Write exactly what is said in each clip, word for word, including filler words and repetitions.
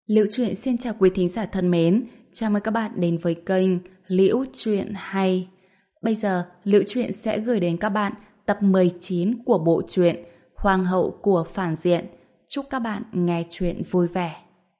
Liễu Chuyện xin chào quý thính giả thân mến, chào mừng các bạn đến với kênh Liễu Chuyện Hay. Bây giờ, Liễu Chuyện sẽ gửi đến các bạn tập mười chín của bộ truyện Hoàng hậu của phản diện. Chúc các bạn nghe chuyện vui vẻ.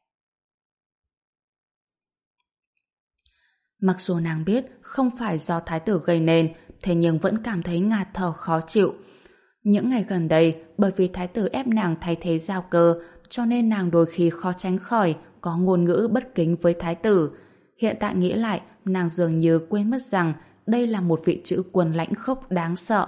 Mặc dù nàng biết không phải do thái tử gây nên, thế nhưng vẫn cảm thấy ngạt thở khó chịu. Những ngày gần đây, bởi vì thái tử ép nàng thay thế Giao Cơ, cho nên nàng đôi khi khó tránh khỏi có ngôn ngữ bất kính với thái tử. Hiện tại nghĩ lại, nàng dường như quên mất rằng đây là một vị chữ quân lãnh khốc đáng sợ.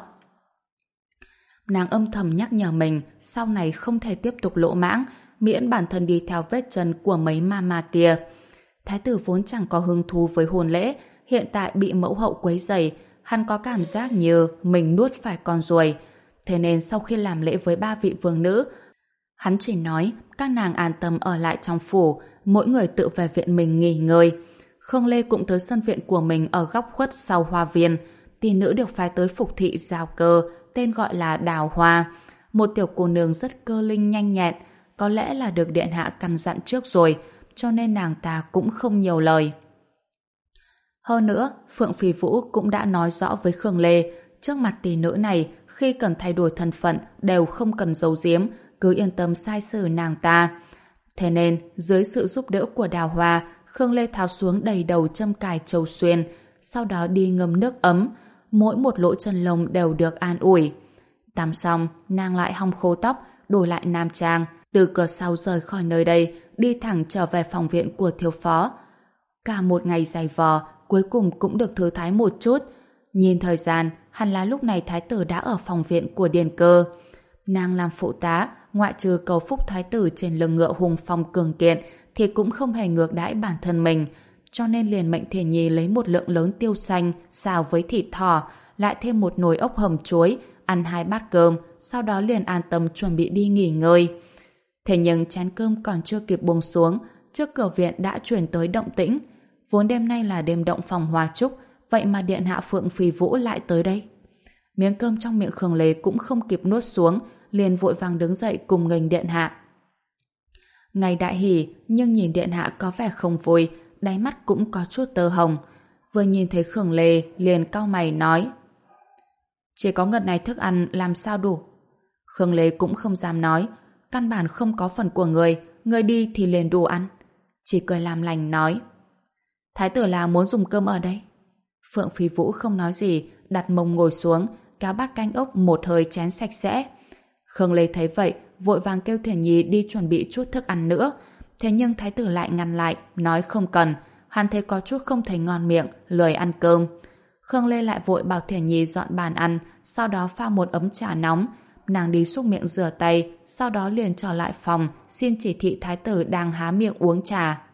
Nàng âm thầm nhắc nhở mình sau này không thể tiếp tục lỗ mãng, miễn bản thân đi theo vết chân của mấy mama kia. Thái tử vốn chẳng có hứng thú với hôn lễ, hiện tại bị mẫu hậu quấy rầy, hắn có cảm giác như mình nuốt phải con ruồi. Thế nên sau khi làm lễ với ba vị vương nữ, hắn chỉ nói các nàng an tâm ở lại trong phủ, mỗi người tự về viện mình nghỉ ngơi. Khương Lê cũng tới sân viện của mình ở góc khuất sau hoa viên. Tỷ nữ được phái tới phục thị Giao Cơ, tên gọi là Đào Hoa. Một tiểu cô nương rất cơ linh nhanh nhẹn, có lẽ là được điện hạ căn dặn trước rồi, cho nên nàng ta cũng không nhiều lời. Hơn nữa, Phượng Phi Vũ cũng đã nói rõ với Khương Lê, trước mặt tỷ nữ này, khi cần thay đổi thân phận đều không cần giấu giếm, cứ yên tâm sai sử nàng ta. Thế nên, dưới sự giúp đỡ của Đào Hoa, Khương Lê tháo xuống đầy đầu châm cài châu xuyên, sau đó đi ngâm nước ấm, mỗi một lỗ chân lông đều được an ủi. Tắm xong, nàng lại hong khô tóc, đổi lại nam trang, từ cửa sau rời khỏi nơi đây, đi thẳng trở về phòng viện của thiếu phó. Cả một ngày dày vò, cuối cùng cũng được thư thái một chút. Nhìn thời gian, hẳn là lúc này thái tử đã ở phòng viện của Điền Cơ. Nàng làm phụ tá, ngoại trừ cầu phúc thái tử trên lưng ngựa hùng phong cường kiện, thì cũng không hề ngược đãi bản thân mình, cho nên liền mệnh Thiền Nhi lấy một lượng lớn tiêu xanh xào với thịt thỏ, lại thêm một nồi ốc hầm chuối, ăn hai bát cơm, sau đó liền an tâm chuẩn bị đi nghỉ ngơi. Thế nhưng chén cơm còn chưa kịp buông xuống, trước cửa viện đã chuyển tới động tĩnh. Vốn đêm nay là đêm động phòng hoa trúc, vậy mà điện hạ Phượng Phi Vũ lại tới đây. Miếng cơm trong miệng Khương Lê cũng không kịp nuốt xuống, liền vội vàng đứng dậy cùng nghênh điện hạ. Ngày đại hỉ, nhưng nhìn điện hạ có vẻ không vui, đáy mắt cũng có chút tơ hồng. Vừa nhìn thấy Khương Lê, liền cau mày nói: chỉ có ngần này thức ăn làm sao đủ? Khương Lê cũng không dám nói, căn bản không có phần của người, người đi thì liền đủ ăn. Chỉ cười làm lành nói: thái tử là muốn dùng cơm ở đây. Phượng Phi Vũ không nói gì, đặt mông ngồi xuống, cá bát canh ốc một hơi chén sạch sẽ. Khương Lê thấy vậy, vội vàng kêu Thiền Nhi đi chuẩn bị chút thức ăn nữa. Thế nhưng thái tử lại ngăn lại, nói không cần, hắn thấy có chút không thấy ngon miệng, lười ăn cơm. Khương Lê lại vội bảo Thiền Nhi dọn bàn ăn, sau đó pha một ấm trà nóng. Nàng đi xúc miệng rửa tay, sau đó liền trở lại phòng, xin chỉ thị thái tử đang há miệng uống trà.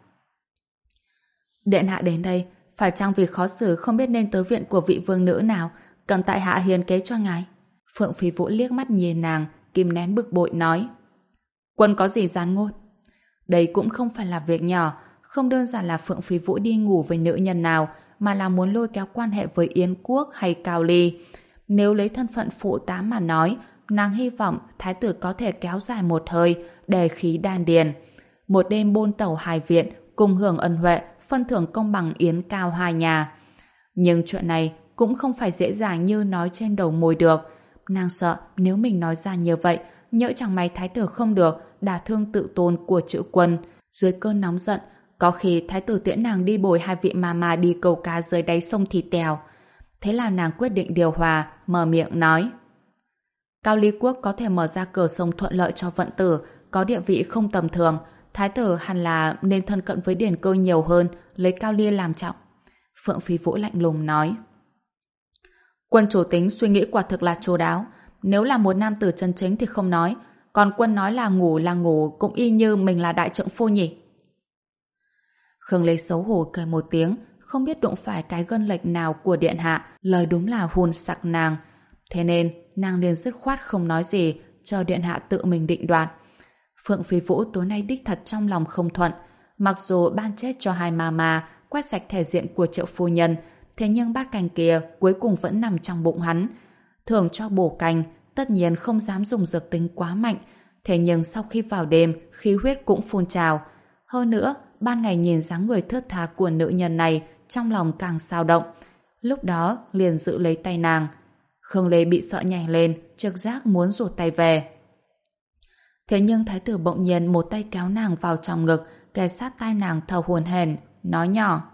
Điện hạ đến đây, phải chăng vì khó xử không biết nên tới viện của vị vương nữ nào, cần tại hạ hiền kế cho ngài? Phượng Phi Vũ liếc mắt nhìn nàng, kìm nén bực bội nói: quân có gì gián ngôn? Đây cũng không phải là việc nhỏ, không đơn giản là Phượng Phi Vũ đi ngủ với nữ nhân nào, mà là muốn lôi kéo quan hệ với Yến Quốc hay Cao Ly. Nếu lấy thân phận phụ tá mà nói, nàng hy vọng thái tử có thể kéo dài một hơi, đề khí đan điền. Một đêm bôn tẩu hai viện, cùng hưởng ân huệ, phân thưởng công bằng Yến Cao hai nhà. Nhưng chuyện này cũng không phải dễ dàng như nói trên đầu môi được. Nàng sợ nếu mình nói ra như vậy, nhỡ chẳng may thái tử không được, đả thương tự tôn của chữ quân. Dưới cơn nóng giận, có khi thái tử tiễn nàng đi bồi hai vị mama đi câu cá dưới đáy sông Thịt Tèo. Thế là nàng quyết định điều hòa, mở miệng nói: Cao Ly Quốc có thể mở ra cửa sông thuận lợi cho vận tử, có địa vị không tầm thường. Thái tử hẳn là nên thân cận với Điền Cơ nhiều hơn, lấy Cao Ly làm trọng. Phượng Phi Vũ lạnh lùng nói: quân chủ tính suy nghĩ quả thực là chu đáo. Nếu là một nam tử chân chính thì không nói, còn quân nói là ngủ là ngủ cũng y như mình là đại trượng phu nhỉ. Khương Lê xấu hổ cười một tiếng, không biết đụng phải cái gân lệch nào của điện hạ, lời đúng là hôn sặc nàng. Thế nên nàng liền dứt khoát không nói gì, chờ điện hạ tự mình định đoạt. Phượng Phi Vũ tối nay đích thật trong lòng không thuận. Mặc dù ban chết cho hai mama, quét sạch thể diện của Triệu phu nhân, thế nhưng bát canh kia cuối cùng vẫn nằm trong bụng hắn. Thường cho bổ canh, tất nhiên không dám dùng dược tính quá mạnh. Thế nhưng sau khi vào đêm, khí huyết cũng phun trào. Hơn nữa, ban ngày nhìn dáng người thướt tha của nữ nhân này, trong lòng càng xao động. Lúc đó, liền giữ lấy tay nàng. Khương Lê bị sợ nhảy lên, trực giác muốn rụt tay về. Thế nhưng thái tử bỗng nhiên một tay kéo nàng vào trong ngực, kề sát tai nàng thở hổn hển, nói nhỏ: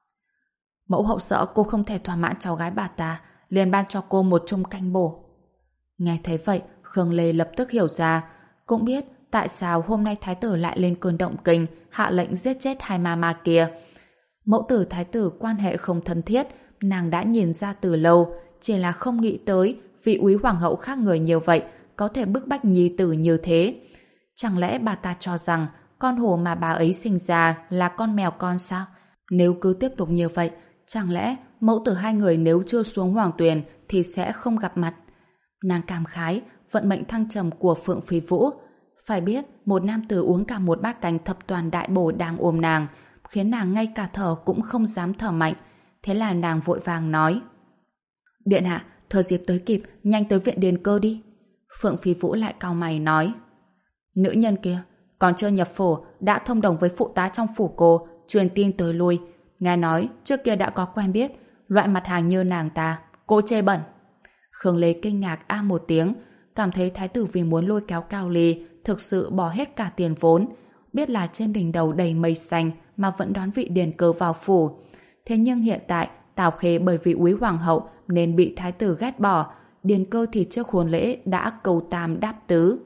Mẫu hậu sợ cô không thể thỏa mãn cháu gái bà ta, liền ban cho cô một chung canh bổ. Nghe thấy vậy, Khương Lê lập tức hiểu ra, cũng biết tại sao hôm nay thái tử lại lên cơn động kinh, hạ lệnh giết chết hai ma ma kia. Mẫu tử thái tử quan hệ không thân thiết, nàng đã nhìn ra từ lâu, chỉ là không nghĩ tới vị úy hoàng hậu khác người nhiều vậy có thể bức bách nhi tử như thế. Chẳng lẽ bà ta cho rằng con hổ mà bà ấy sinh ra là con mèo con sao? Nếu cứ tiếp tục như vậy, chẳng lẽ mẫu tử hai người nếu chưa xuống hoàng tuyền thì sẽ không gặp mặt? Nàng cảm khái vận mệnh thăng trầm của Phượng Phi Vũ. Phải biết, một nam tử uống cả một bát canh thập toàn đại bổ đang ôm nàng, khiến nàng ngay cả thở cũng không dám thở mạnh. Thế là nàng vội vàng nói: Điện hạ, thừa dịp tới kịp, nhanh tới viện điền cơ đi. Phượng Phi Vũ lại cau mày nói: Nữ nhân kia, còn chưa nhập phủ, đã thông đồng với phụ tá trong phủ cô, truyền tin tới lui. Nghe nói, trước kia đã có quen biết, loại mặt hàng như nàng ta, cô chê bẩn. Khương Lê kinh ngạc a một tiếng, cảm thấy thái tử vì muốn lôi kéo Cao Ly, thực sự bỏ hết cả tiền vốn. Biết là trên đỉnh đầu đầy mây xanh mà vẫn đón vị điền cơ vào phủ. Thế nhưng hiện tại, Tào Khê bởi vì úy hoàng hậu nên bị thái tử ghét bỏ, điền cơ thì trước hôn lễ đã cầu tam đáp tứ.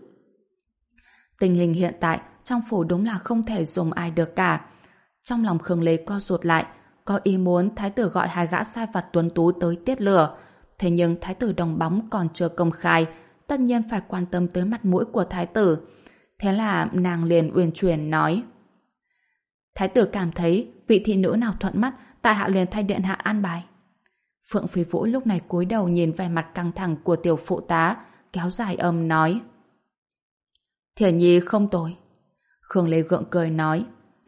Tình hình hiện tại trong phủ đúng là không thể dùng ai được cả. Trong lòng Khương Lê co rụt lại, có ý muốn thái tử gọi hai gã sai vặt tuấn tú tới tiết lửa. Thế nhưng thái tử đồng bóng còn chưa công khai, tất nhiên phải quan tâm tới mặt mũi của thái tử. Thế là nàng liền uyển chuyển nói: Thái tử cảm thấy vị thị nữ nào thuận mắt, tại hạ liền thay điện hạ an bài. Phượng Phi Vũ lúc này cúi đầu nhìn vẻ mặt căng thẳng của tiểu phụ tá, kéo dài âm nói: Thiển nhi không tồi. Khương Lê gượng cười nói: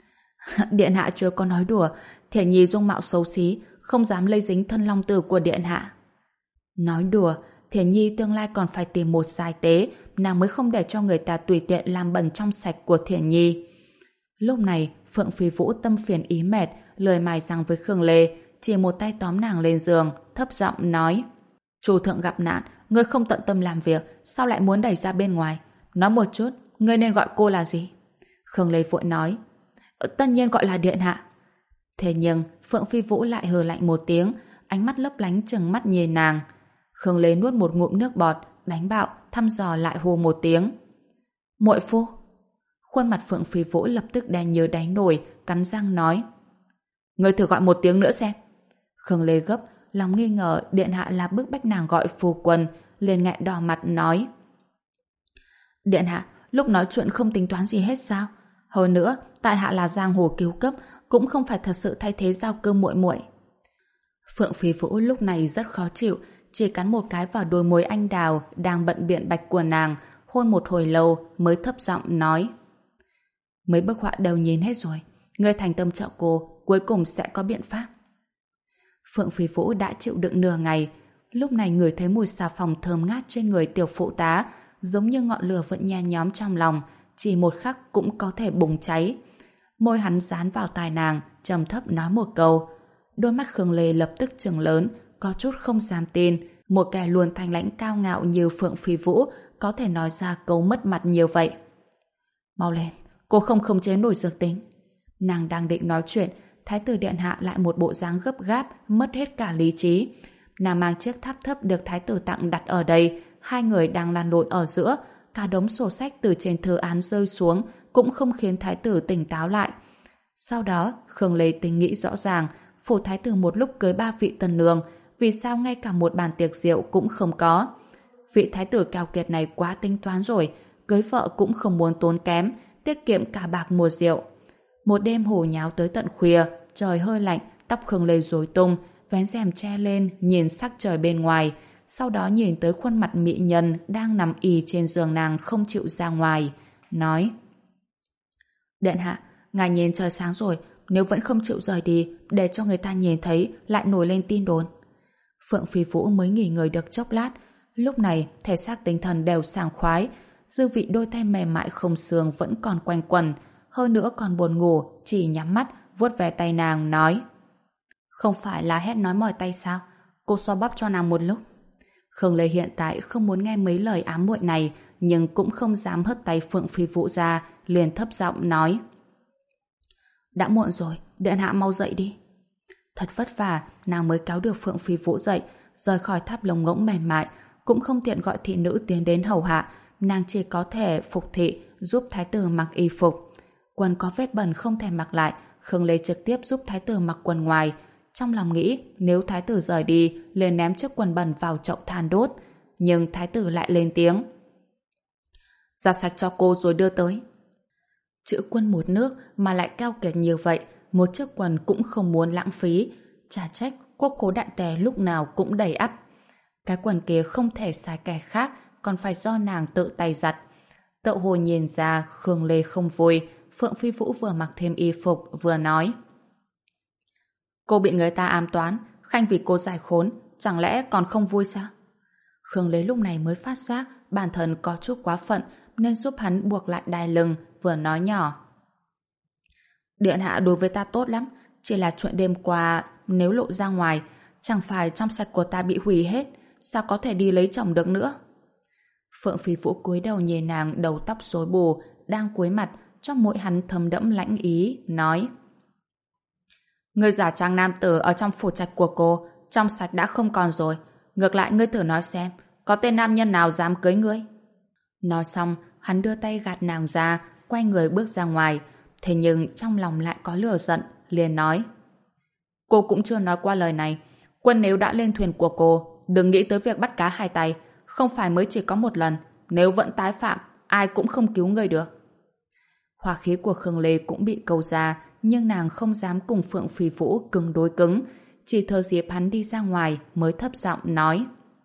Điện hạ chưa có nói đùa, Thiển nhi dung mạo xấu xí, không dám lây dính thân long tử của điện hạ. Nói đùa, Thiển nhi tương lai còn phải tìm một giai tế, nàng mới không để cho người ta tùy tiện làm bẩn trong sạch của Thiển nhi. Lúc này, Phượng Phi Vũ tâm phiền ý mệt, lười mài răng với Khương Lê, chỉ một tay tóm nàng lên giường, thấp giọng nói: Chủ thượng gặp nạn, ngươi không tận tâm làm việc, sao lại muốn đẩy ra bên ngoài? Nói một chút, ngươi nên gọi cô là gì? Khương Lê vội nói: Tất nhiên gọi là điện hạ. Thế nhưng Phượng Phi Vũ lại hừ lạnh một tiếng, ánh mắt lấp lánh trừng mắt nhìn nàng. Khương Lê nuốt một ngụm nước bọt, đánh bạo, thăm dò lại hô một tiếng: Muội phu. Khuôn mặt Phượng Phi Vũ lập tức đen như đáy nồi, cắn răng nói: Ngươi thử gọi một tiếng nữa xem. Khương Lê gấp, lòng nghi ngờ điện hạ là bức bách nàng gọi phu quân, liền nghẹn đỏ mặt nói: Điện hạ, lúc nói chuyện không tính toán gì hết sao? Hơn nữa, tại hạ là giang hồ cứu cấp, cũng không phải thật sự thay thế giao cơ muội muội. Phượng Phi Vũ lúc này rất khó chịu, chỉ cắn một cái vào đôi môi anh đào đang bận biện bạch của nàng, hôn một hồi lâu mới thấp giọng nói: Mấy bức họa đều nhìn hết rồi, ngươi thành tâm trợ cô, cuối cùng sẽ có biện pháp. Phượng Phi Vũ đã chịu đựng nửa ngày, lúc này ngửi thấy mùi xà phòng thơm ngát trên người tiểu phụ tá, giống như ngọn lửa vẫn nhen nhóm trong lòng, chỉ một khắc cũng có thể bùng cháy. Môi hắn dán vào tai nàng, trầm thấp nói một câu. Đôi mắt Khương Lê lập tức trừng lớn, có chút không dám tin, một kẻ luôn thanh lãnh cao ngạo như Phượng Phi Vũ có thể nói ra câu mất mặt như vậy. Mau lên, cô không khống chế nổi dược tính. Nàng đang định nói chuyện, thái tử điện hạ lại một bộ dáng gấp gáp, mất hết cả lý trí. Nàng mang chiếc tháp thấp được thái tử tặng đặt ở đây, hai người đang lăn lộn ở giữa, cả đống sổ sách từ trên thư án rơi xuống cũng không khiến thái tử tỉnh táo lại. Sau đó, Khương Lê tính nghĩ rõ ràng, phủ thái tử một lúc cưới ba vị tân nương, vì sao ngay cả một bàn tiệc rượu cũng không có? Vị thái tử keo kiệt này quá tính toán rồi, cưới vợ cũng không muốn tốn kém, tiết kiệm cả bạc mua rượu. Một đêm hồ nháo tới tận khuya, trời hơi lạnh, tóc Khương Lê rối tung, vén rèm che lên, nhìn sắc trời bên ngoài, sau đó nhìn tới khuôn mặt mỹ nhân đang nằm ì trên giường nàng không chịu ra ngoài, nói: Điện hạ, ngài nhìn trời sáng rồi, nếu vẫn không chịu rời đi, để cho người ta nhìn thấy lại nổi lên tin đồn. Phượng Phi Vũ mới nghỉ ngơi được chốc lát, lúc này thể xác tinh thần đều sảng khoái, dư vị đôi tay mềm mại không xương vẫn còn quanh quẩn. hơn nữa còn buồn ngủ, chỉ nhắm mắt, vuốt ve tay nàng, nói: Không phải là hét nói mỏi tay sao? Cô xoa bóp cho nàng một lúc. Khương Lê hiện tại không muốn nghe mấy lời ám muội này, nhưng cũng không dám hất tay Phượng Phi Vũ ra, liền thấp giọng nói: Đã muộn rồi, điện hạ mau dậy đi. Thật vất vả, nàng mới kéo được Phượng Phi Vũ dậy, rời khỏi tháp lồng ngỗng mềm mại, cũng không tiện gọi thị nữ tiến đến hầu hạ, nàng chỉ có thể phục thị, giúp thái tử mặc y phục. Quần có vết bẩn không thể mặc lại, Khương Lê trực tiếp giúp thái tử mặc quần ngoài. Trong lòng nghĩ, nếu thái tử rời đi, liền ném chiếc quần bẩn vào chậu than đốt. Nhưng thái tử lại lên tiếng: Giặt sạch cho cô rồi đưa tới. Chữ quân một nước mà lại keo kiệt như vậy, một chiếc quần cũng không muốn lãng phí. Chả trách quốc khố đại tề lúc nào cũng đầy ắp. Cái quần kia không thể xài kẻ khác, còn phải do nàng tự tay giặt. Tậu hồ nhìn ra Khương Lê không vui. Phượng Phi Vũ vừa mặc thêm y phục vừa nói: Cô bị người ta ám toán, khanh vì cô giải khốn, chẳng lẽ còn không vui sao? Khương Lê lúc này mới phát giác bản thân có chút quá phận, nên giúp hắn buộc lại đai lưng, vừa nói nhỏ: Điện hạ đối với ta tốt lắm, chỉ là chuyện đêm qua nếu lộ ra ngoài, chẳng phải trong sạch của ta bị hủy hết, sao có thể đi lấy chồng được nữa? Phượng Phi Vũ cúi đầu nhìn nàng đầu tóc rối bù, đang cúi mặt, trong mũi hắn thầm đẫm lãnh ý, nói: Ngươi giả trang nam tử ở trong phủ trạch của cô, trong sạch đã không còn rồi. Ngược lại ngươi thử nói xem, có tên nam nhân nào dám cưới ngươi? Nói xong, hắn đưa tay gạt nàng ra, quay người bước ra ngoài. Thế nhưng trong lòng lại có lửa giận, liền nói: Cô cũng chưa nói qua lời này. Quân nếu đã lên thuyền của cô, đừng nghĩ tới việc bắt cá hai tay. Không phải mới chỉ có một lần, nếu vẫn tái phạm, ai cũng không cứu ngươi được. Hỏa khí của Khương Lê cũng bị câu ra, nhưng nàng không dám cùng Phượng Phi Vũ cứng đối cứng, chỉ thờ dịp hắn đi ra ngoài mới thấp giọng nói: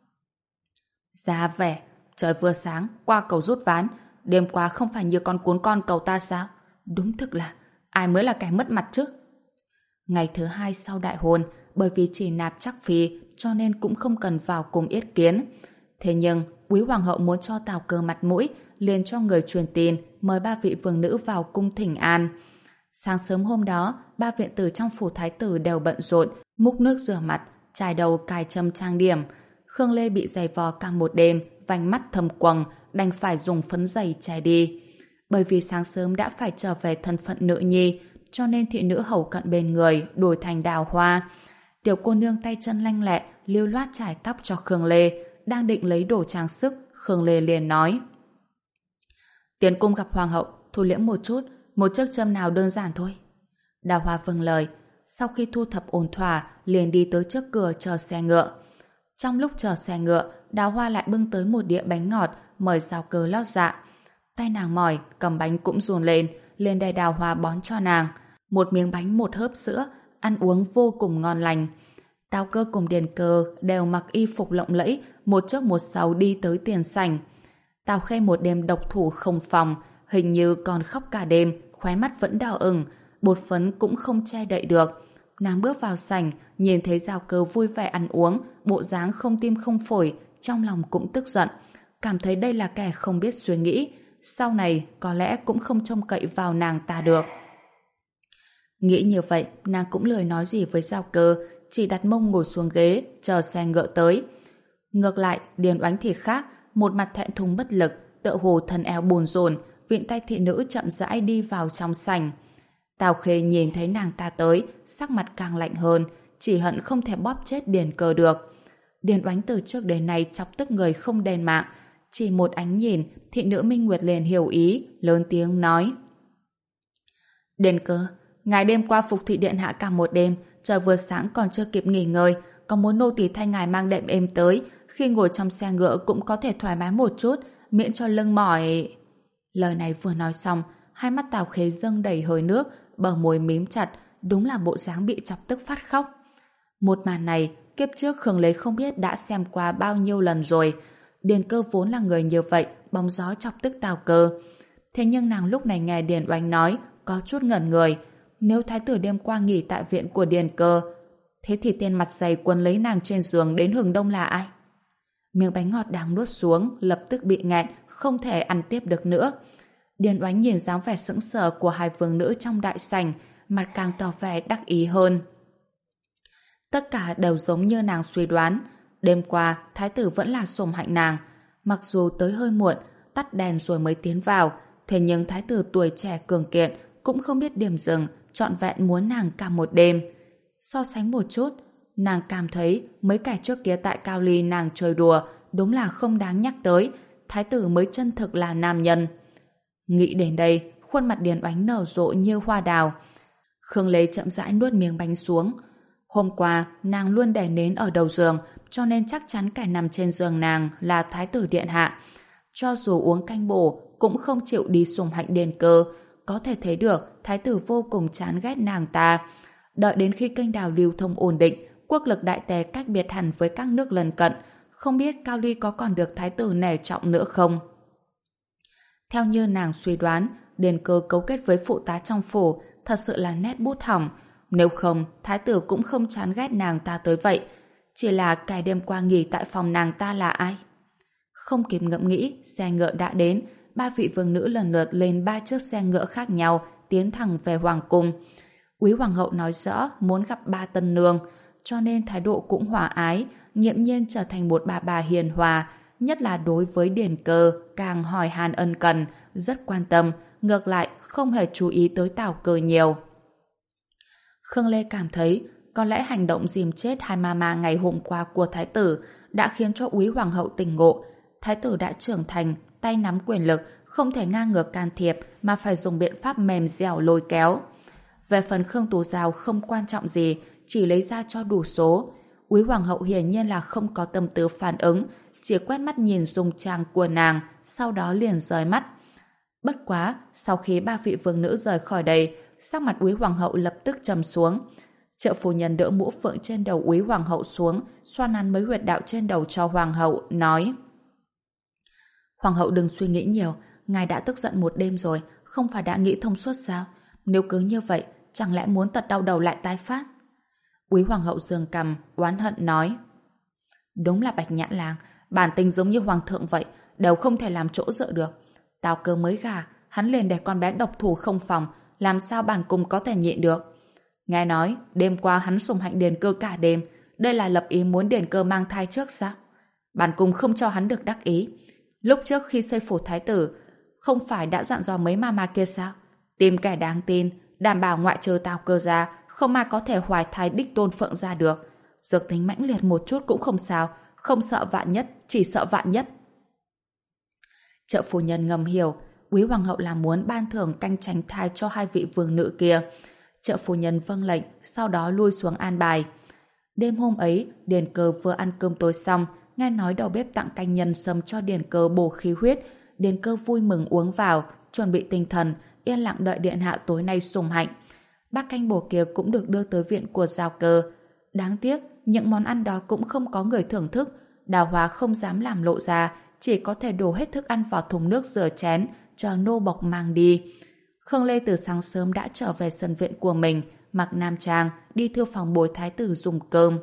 Ra vẻ, trời vừa sáng, qua cầu rút ván, đêm qua không phải như con cuốn con cầu ta sao? Đúng thực là, ai mới là kẻ mất mặt chứ? Ngày thứ hai sau đại hôn, bởi vì chỉ nạp chắc phi, cho nên cũng không cần vào cùng yết kiến. Thế nhưng, quý hoàng hậu muốn cho Tào Cơ mặt mũi, liền cho người truyền tin mời ba vị vương nữ vào cung thỉnh an. Sáng sớm hôm đó, ba viện tử trong phủ thái tử đều bận rộn, múc nước rửa mặt, chải đầu cài trâm trang điểm. Khương Lê bị giày vò cả một đêm, vành mắt thâm quầng, đành phải dùng phấn giày che đi. Bởi vì sáng sớm đã phải trở về thân phận nữ nhi, cho nên thị nữ hầu cận bên người đổi thành Đào Hoa. Tiểu cô nương tay chân lanh lẹ, lưu loát chải tóc cho Khương Lê, đang định lấy đồ trang sức, Khương Lê liền nói: Tiến cung gặp hoàng hậu, thu liễm một chút, một chiếc châm nào đơn giản thôi. Đào Hoa vâng lời, sau khi thu thập ổn thỏa, liền đi tới trước cửa chờ xe ngựa. Trong lúc chờ xe ngựa, Đào Hoa lại bưng tới một đĩa bánh ngọt, mời Giao Cơ lót dạ. Tay nàng mỏi, cầm bánh cũng run lên, liền đè Đào Hoa bón cho nàng. Một miếng bánh một hớp sữa, ăn uống vô cùng ngon lành. Tào Cơ cùng Điền Cơ đều mặc y phục lộng lẫy, một trước một sau đi tới tiền sảnh. Tào Khê một đêm độc thủ không phòng, hình như còn khóc cả đêm, khóe mắt vẫn đỏ ửng, bột phấn cũng không che đậy được. Nàng bước vào sảnh, nhìn thấy Giao Cơ vui vẻ ăn uống, bộ dáng không tim không phổi, trong lòng cũng tức giận, cảm thấy đây là kẻ không biết suy nghĩ, sau này có lẽ cũng không trông cậy vào nàng ta được. Nghĩ như vậy, nàng cũng lười nói gì với Giao Cơ, chỉ đặt mông ngồi xuống ghế, chờ xe ngựa tới. Ngược lại, Điền Oánh thì khác, một mặt thẹn thùng bất lực, tựa hồ thân eo bồn rồn, viện tay thị nữ chậm rãi đi vào trong sảnh. Tào Khê nhìn thấy nàng ta tới, sắc mặt càng lạnh hơn, chỉ hận không thể bóp chết Điền Cơ được. Điền Oánh từ trước đến nay chọc tức người không đền mạng, chỉ một ánh nhìn, thị nữ Minh Nguyệt liền hiểu ý, lớn tiếng nói: Điền Cơ, ngài đêm qua phục thị điện hạ cả một đêm, trời vừa sáng còn chưa kịp nghỉ ngơi, có muốn nô tỳ thay ngài mang đệm êm tới, khi ngồi trong xe ngựa cũng có thể thoải mái một chút, miễn cho lưng mỏi. Lời này vừa nói xong, hai mắt Tào Khê dâng đầy hơi nước, bờ môi mím chặt, đúng là bộ dáng bị chọc tức phát khóc. Một màn này, kiếp trước Khương Lê không biết đã xem qua bao nhiêu lần rồi. Điền Cơ vốn là người như vậy, bóng gió chọc tức Tào Cơ. Thế nhưng nàng lúc này nghe Điền Oánh nói, có chút ngẩn người. Nếu thái tử đêm qua nghỉ tại viện của Điền Cơ, thế thì tên mặt dày quấn lấy nàng trên giường đến hừng đông là ai? Miếng bánh ngọt đang nuốt xuống, lập tức bị nghẹn, không thể ăn tiếp được nữa. Điền Oánh nhìn dáng vẻ sững sờ của hai vương nữ trong đại sảnh, mặt càng tỏ vẻ đắc ý hơn. Tất cả đều giống như nàng suy đoán. Đêm qua, thái tử vẫn là sủng hạnh nàng. Mặc dù tới hơi muộn, tắt đèn rồi mới tiến vào, thế nhưng thái tử tuổi trẻ cường kiện cũng không biết điểm dừng, trọn vẹn muốn nàng cả một đêm. So sánh một chút, nàng cảm thấy mấy kẻ trước kia tại Cao Ly nàng chơi đùa đúng là không đáng nhắc tới, thái tử mới chân thực là nam nhân. Nghĩ đến đây, khuôn mặt Điền Oánh nở rộ như hoa đào. Khương Lê chậm rãi nuốt miếng bánh xuống. Hôm qua, nàng luôn để nến ở đầu giường, cho nên chắc chắn kẻ nằm trên giường nàng là thái tử điện hạ. Cho dù uống canh bổ, cũng không chịu đi sủng hạnh Điền Cơ. Có thể thấy được thái tử vô cùng chán ghét nàng ta. Đợi đến khi kênh đào lưu thông ổn định, quốc lực đại tề cách biệt hẳn với các nước lân cận, không biết Cao Ly có còn được thái tử nể trọng nữa không? Theo như nàng suy đoán, Điền Cơ cấu kết với phụ tá trong phủ thật sự là nét bút hỏng. Nếu không, thái tử cũng không chán ghét nàng ta tới vậy. Chỉ là cái đêm qua nghỉ tại phòng nàng ta là ai? Không kịp ngẫm nghĩ, xe ngựa đã đến. Ba vị vương nữ lần lượt lên ba chiếc xe ngựa khác nhau, tiến thẳng về hoàng cung. Úy hoàng hậu nói rõ muốn gặp ba tân nương, cho nên thái độ cũng hòa ái, nghiễm nhiên trở thành một bà bà hiền hòa, nhất là đối với Điền Cơ càng hỏi han ân cần, rất quan tâm, ngược lại không hề chú ý tới Tào Cơ nhiều. Khương Lê cảm thấy có lẽ hành động dìm chết hai mama ngày hôm qua của thái tử đã khiến cho Úy hoàng hậu tỉnh ngộ. Thái tử đã trưởng thành, tay nắm quyền lực, không thể ngang ngược can thiệp mà phải dùng biện pháp mềm dẻo lôi kéo. Về phần Khương Tú Giao không quan trọng gì, chỉ lấy ra cho đủ số. Úy hoàng hậu hiển nhiên là không có tâm tư phản ứng, chỉ quét mắt nhìn dung trang của nàng, sau đó liền rời mắt. Bất quá, sau khi ba vị vương nữ rời khỏi đây, sắc mặt Úy hoàng hậu lập tức trầm xuống. Triệu phu nhân đỡ mũ phượng trên đầu Úy hoàng hậu xuống, xoa nắn mấy huyệt đạo trên đầu cho hoàng hậu, nói: Hoàng hậu đừng suy nghĩ nhiều, ngài đã tức giận một đêm rồi, không phải đã nghĩ thông suốt sao? Nếu cứ như vậy, chẳng lẽ muốn tật đau đầu lại tái phát? Úy hoàng hậu giương cằm, oán hận nói: Đúng là Bạch Nhãn Lang, bản tính giống như hoàng thượng vậy, đều không thể làm chỗ dựa được. Tào Cơ mới gả, hắn liền để con bé độc thủ không phòng, làm sao bản cung có thể nhịn được? Nghe nói, đêm qua hắn sủng hạnh Điền Cơ cả đêm, đây là lập ý muốn Điền Cơ mang thai trước sao? Bản cung không cho hắn được đắc ý. Lúc trước khi xây phủ thái tử, không phải đã dặn dò mấy mama kia sao? Tìm kẻ đáng tin, đảm bảo ngoại trừ Tào Cơ ra, không ai có thể hoài thai đích tôn phượng ra được. Dược tính mãnh liệt một chút cũng không sao, không sợ vạn nhất, chỉ sợ vạn nhất. Trợ phu nhân ngầm hiểu, Úy hoàng hậu là muốn ban thưởng canh tránh thai cho hai vị vương nữ kia. Trợ phu nhân vâng lệnh, sau đó lui xuống an bài. Đêm hôm ấy, Điền Cơ vừa ăn cơm tối xong, nghe nói đầu bếp tặng canh nhân sâm cho Điền Cơ bổ khí huyết. Điền Cơ vui mừng uống vào, chuẩn bị tinh thần, yên lặng đợi điện hạ tối nay sủng hạnh. Bát canh bổ kia cũng được đưa tới viện của Giao Cơ. Đáng tiếc, những món ăn đó cũng không có người thưởng thức. Đào Hóa không dám làm lộ ra, chỉ có thể đổ hết thức ăn vào thùng nước rửa chén, chờ nô bộc mang đi. Khương Lê từ sáng sớm đã trở về sân viện của mình, mặc nam trang, đi thư phòng bồi thái tử dùng cơm.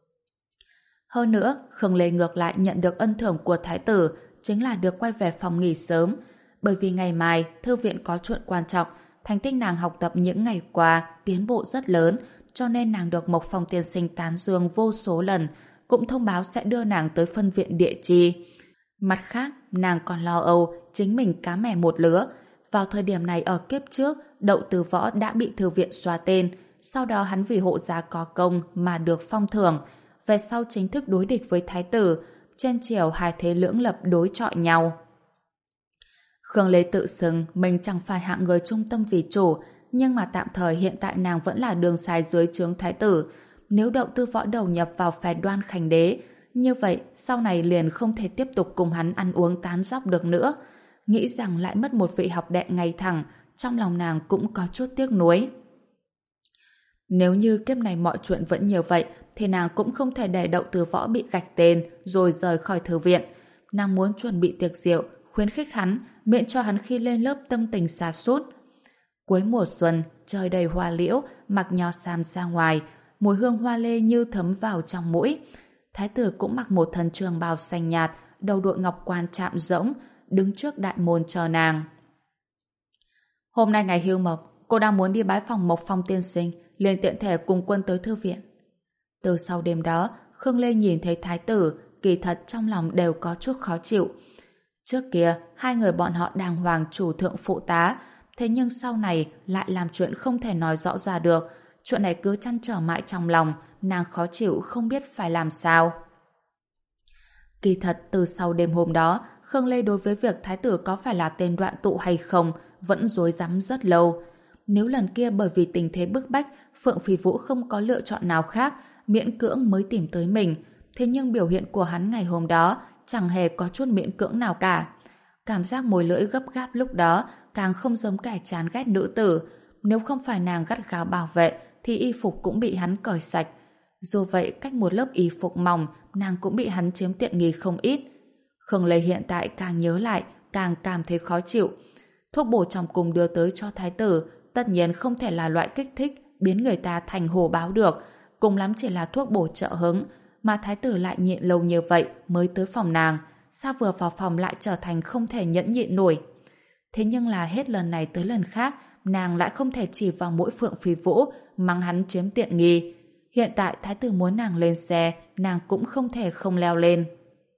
Hơn nữa, Khương Lê ngược lại nhận được ân thưởng của thái tử, chính là được quay về phòng nghỉ sớm. Bởi vì ngày mai, thư viện có chuyện quan trọng, thành tích nàng học tập những ngày qua tiến bộ rất lớn, cho nên nàng được Mộc Phong tiên sinh tán dương vô số lần, cũng thông báo sẽ đưa nàng tới phân viện địa chi. Mặt khác, nàng còn lo âu chính mình cá mè một lứa. Vào thời điểm này ở kiếp trước, Đậu Từ Võ đã bị thư viện xóa tên, sau đó hắn vì hộ giá có công mà được phong thưởng, về sau chính thức đối địch với thái tử, trên triều hai thế lưỡng lập đối chọi nhau. Khương Lê tự xưng mình chẳng phải hạng người trung tâm vì chủ, nhưng mà tạm thời hiện tại nàng vẫn là đường sai dưới trướng thái tử. Nếu Đậu Tư Võ đầu nhập vào phe Đoan Khánh Đế, như vậy sau này liền không thể tiếp tục cùng hắn ăn uống tán dóc được nữa. Nghĩ rằng lại mất một vị học đệ ngay thẳng, trong lòng nàng cũng có chút tiếc nuối. Nếu như kiếp này mọi chuyện vẫn như vậy, thì nàng cũng không thể để Đậu Tư Võ bị gạch tên rồi rời khỏi thư viện. Nàng muốn chuẩn bị tiệc rượu, khuyến khích hắn, miễn cho hắn khi lên lớp tâm tình sa sút. Cuối mùa xuân, trời đầy hoa liễu, mặc nho sam ra ngoài, mùi hương hoa lê như thấm vào trong mũi. Thái tử cũng mặc một thân trường bào xanh nhạt, đầu đội ngọc quan chạm rỗng, đứng trước đại môn chờ nàng. Hôm nay ngày hưu mộc, cô đang muốn đi bái phòng Mộc Phong tiên sinh, liền tiện thể cùng quân tới thư viện. Từ sau đêm đó, Khương Lê nhìn thấy thái tử, kỳ thật trong lòng đều có chút khó chịu. Trước kia, hai người bọn họ đàng hoàng chủ thượng phụ tá, thế nhưng sau này lại làm chuyện không thể nói rõ ra được. Chuyện này cứ chăn trở mãi trong lòng, nàng khó chịu không biết phải làm sao. Kỳ thật, từ sau đêm hôm đó, Khương Lê đối với việc thái tử có phải là tên đoạn tụ hay không vẫn rối rắm rất lâu. Nếu lần kia bởi vì tình thế bức bách, Phượng Phi Vũ không có lựa chọn nào khác, miễn cưỡng mới tìm tới mình, thế nhưng biểu hiện của hắn ngày hôm đó chẳng hề có chút miễn cưỡng nào cả. Cảm giác môi lưỡi gấp gáp lúc đó càng không giống kẻ chán ghét nữ tử. Nếu không phải nàng gắt gao bảo vệ thì y phục cũng bị hắn cởi sạch. Dù vậy, cách một lớp y phục mỏng, nàng cũng bị hắn chiếm tiện nghi không ít. Khương Lê hiện tại càng nhớ lại, càng cảm thấy khó chịu. Thuốc bổ trong cung đưa tới cho thái tử, tất nhiên không thể là loại kích thích, biến người ta thành hổ báo được, cùng lắm chỉ là thuốc bổ trợ hứng, mà thái tử lại nhịn lâu như vậy mới tới phòng nàng, sao vừa vào phòng lại trở thành không thể nhẫn nhịn nổi. Thế nhưng là hết lần này tới lần khác, nàng lại không thể chỉ vào mỗi Phượng Phi Vũ, mắng hắn chiếm tiện nghi. Hiện tại thái tử muốn nàng lên xe, nàng cũng không thể không leo lên.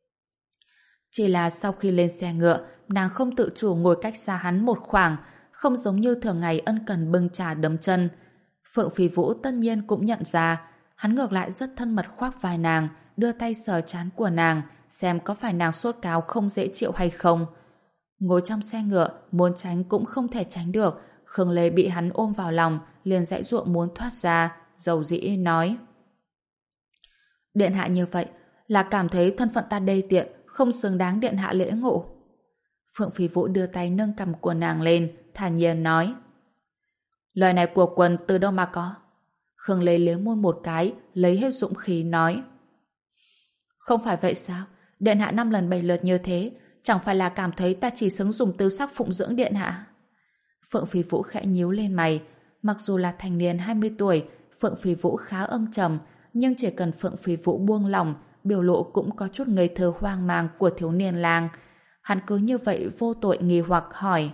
Chỉ là sau khi lên xe ngựa, nàng không tự chủ ngồi cách xa hắn một khoảng, không giống như thường ngày ân cần bưng trà đấm chân. Phượng Phi Vũ tất nhiên cũng nhận ra, hắn ngược lại rất thân mật khoác vai nàng, đưa tay sờ trán của nàng, xem có phải nàng sốt cao không dễ chịu hay không. Ngồi trong xe ngựa, muốn tránh cũng không thể tránh được, Khương Lê bị hắn ôm vào lòng, liền dãy ruộng muốn thoát ra, dầu dĩ nói. Điện hạ như vậy, là cảm thấy thân phận ta đê tiện, không xứng đáng điện hạ lễ ngộ. Phượng Phi Vũ đưa tay nâng cằm của nàng lên, thản nhiên nói. Lời này của Quân từ đâu mà có? Khương Lê liếm môi một cái, lấy hết dũng khí nói. Không phải vậy sao? Điện hạ năm lần bảy lượt như thế, chẳng phải là cảm thấy ta chỉ xứng dùng tư sắc phụng dưỡng điện hạ? Phượng Phi Vũ khẽ nhíu lên mày. Mặc dù là thành niên hai mươi tuổi, Phượng Phi Vũ khá âm trầm, nhưng chỉ cần Phượng Phi Vũ buông lỏng, biểu lộ cũng có chút ngây thơ hoang mang của thiếu niên lang. Hắn cứ như vậy vô tội nghi hoặc hỏi.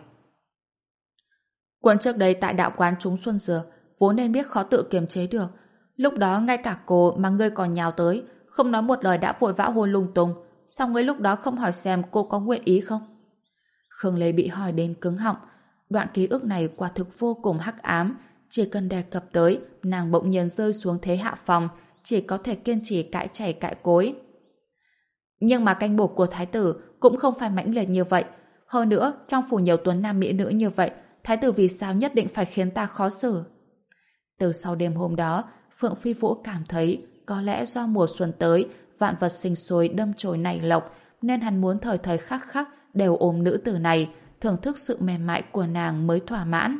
Quân trước đây tại đạo quán trúng xuân dừa, vốn nên biết khó tự kiềm chế được. Lúc đó ngay cả cô mà ngươi còn nhào tới, không nói một lời đã vội vã hôn lung tung. Sao ngươi lúc đó không hỏi xem cô có nguyện ý không? Khương Lê bị hỏi đến cứng họng. Đoạn ký ức này quả thực vô cùng hắc ám. Chỉ cần đề cập tới, nàng bỗng nhiên rơi xuống thế hạ phòng, chỉ có thể kiên trì cãi chảy cãi cối. Nhưng mà canh bổ của thái tử cũng không phải mãnh liệt như vậy. Hơn nữa, trong phủ nhiều tuấn nam mỹ nữ như vậy, thái tử vì sao nhất định phải khiến ta khó xử? Từ sau đêm hôm đó, Phượng Phi Vũ cảm thấy có lẽ do mùa xuân tới, vạn vật sinh sôi đâm chồi nảy lộc, nên hắn muốn thời thời khắc khắc đều ôm nữ tử này, thưởng thức sự mềm mại của nàng mới thỏa mãn.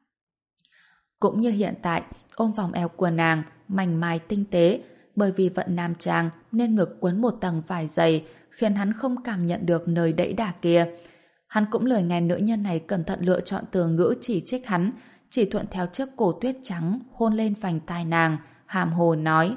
Cũng như hiện tại, ôm vòng eo của nàng, mảnh mai tinh tế, bởi vì vận nam trang nên ngực quấn một tầng vải dày, khiến hắn không cảm nhận được nơi đẫy đà kia. Hắn cũng lời nghe nữ nhân này cẩn thận lựa chọn từ ngữ chỉ trích hắn, chỉ thuận theo chiếc cổ tuyết trắng hôn lên vành tai nàng, hàm hồ nói.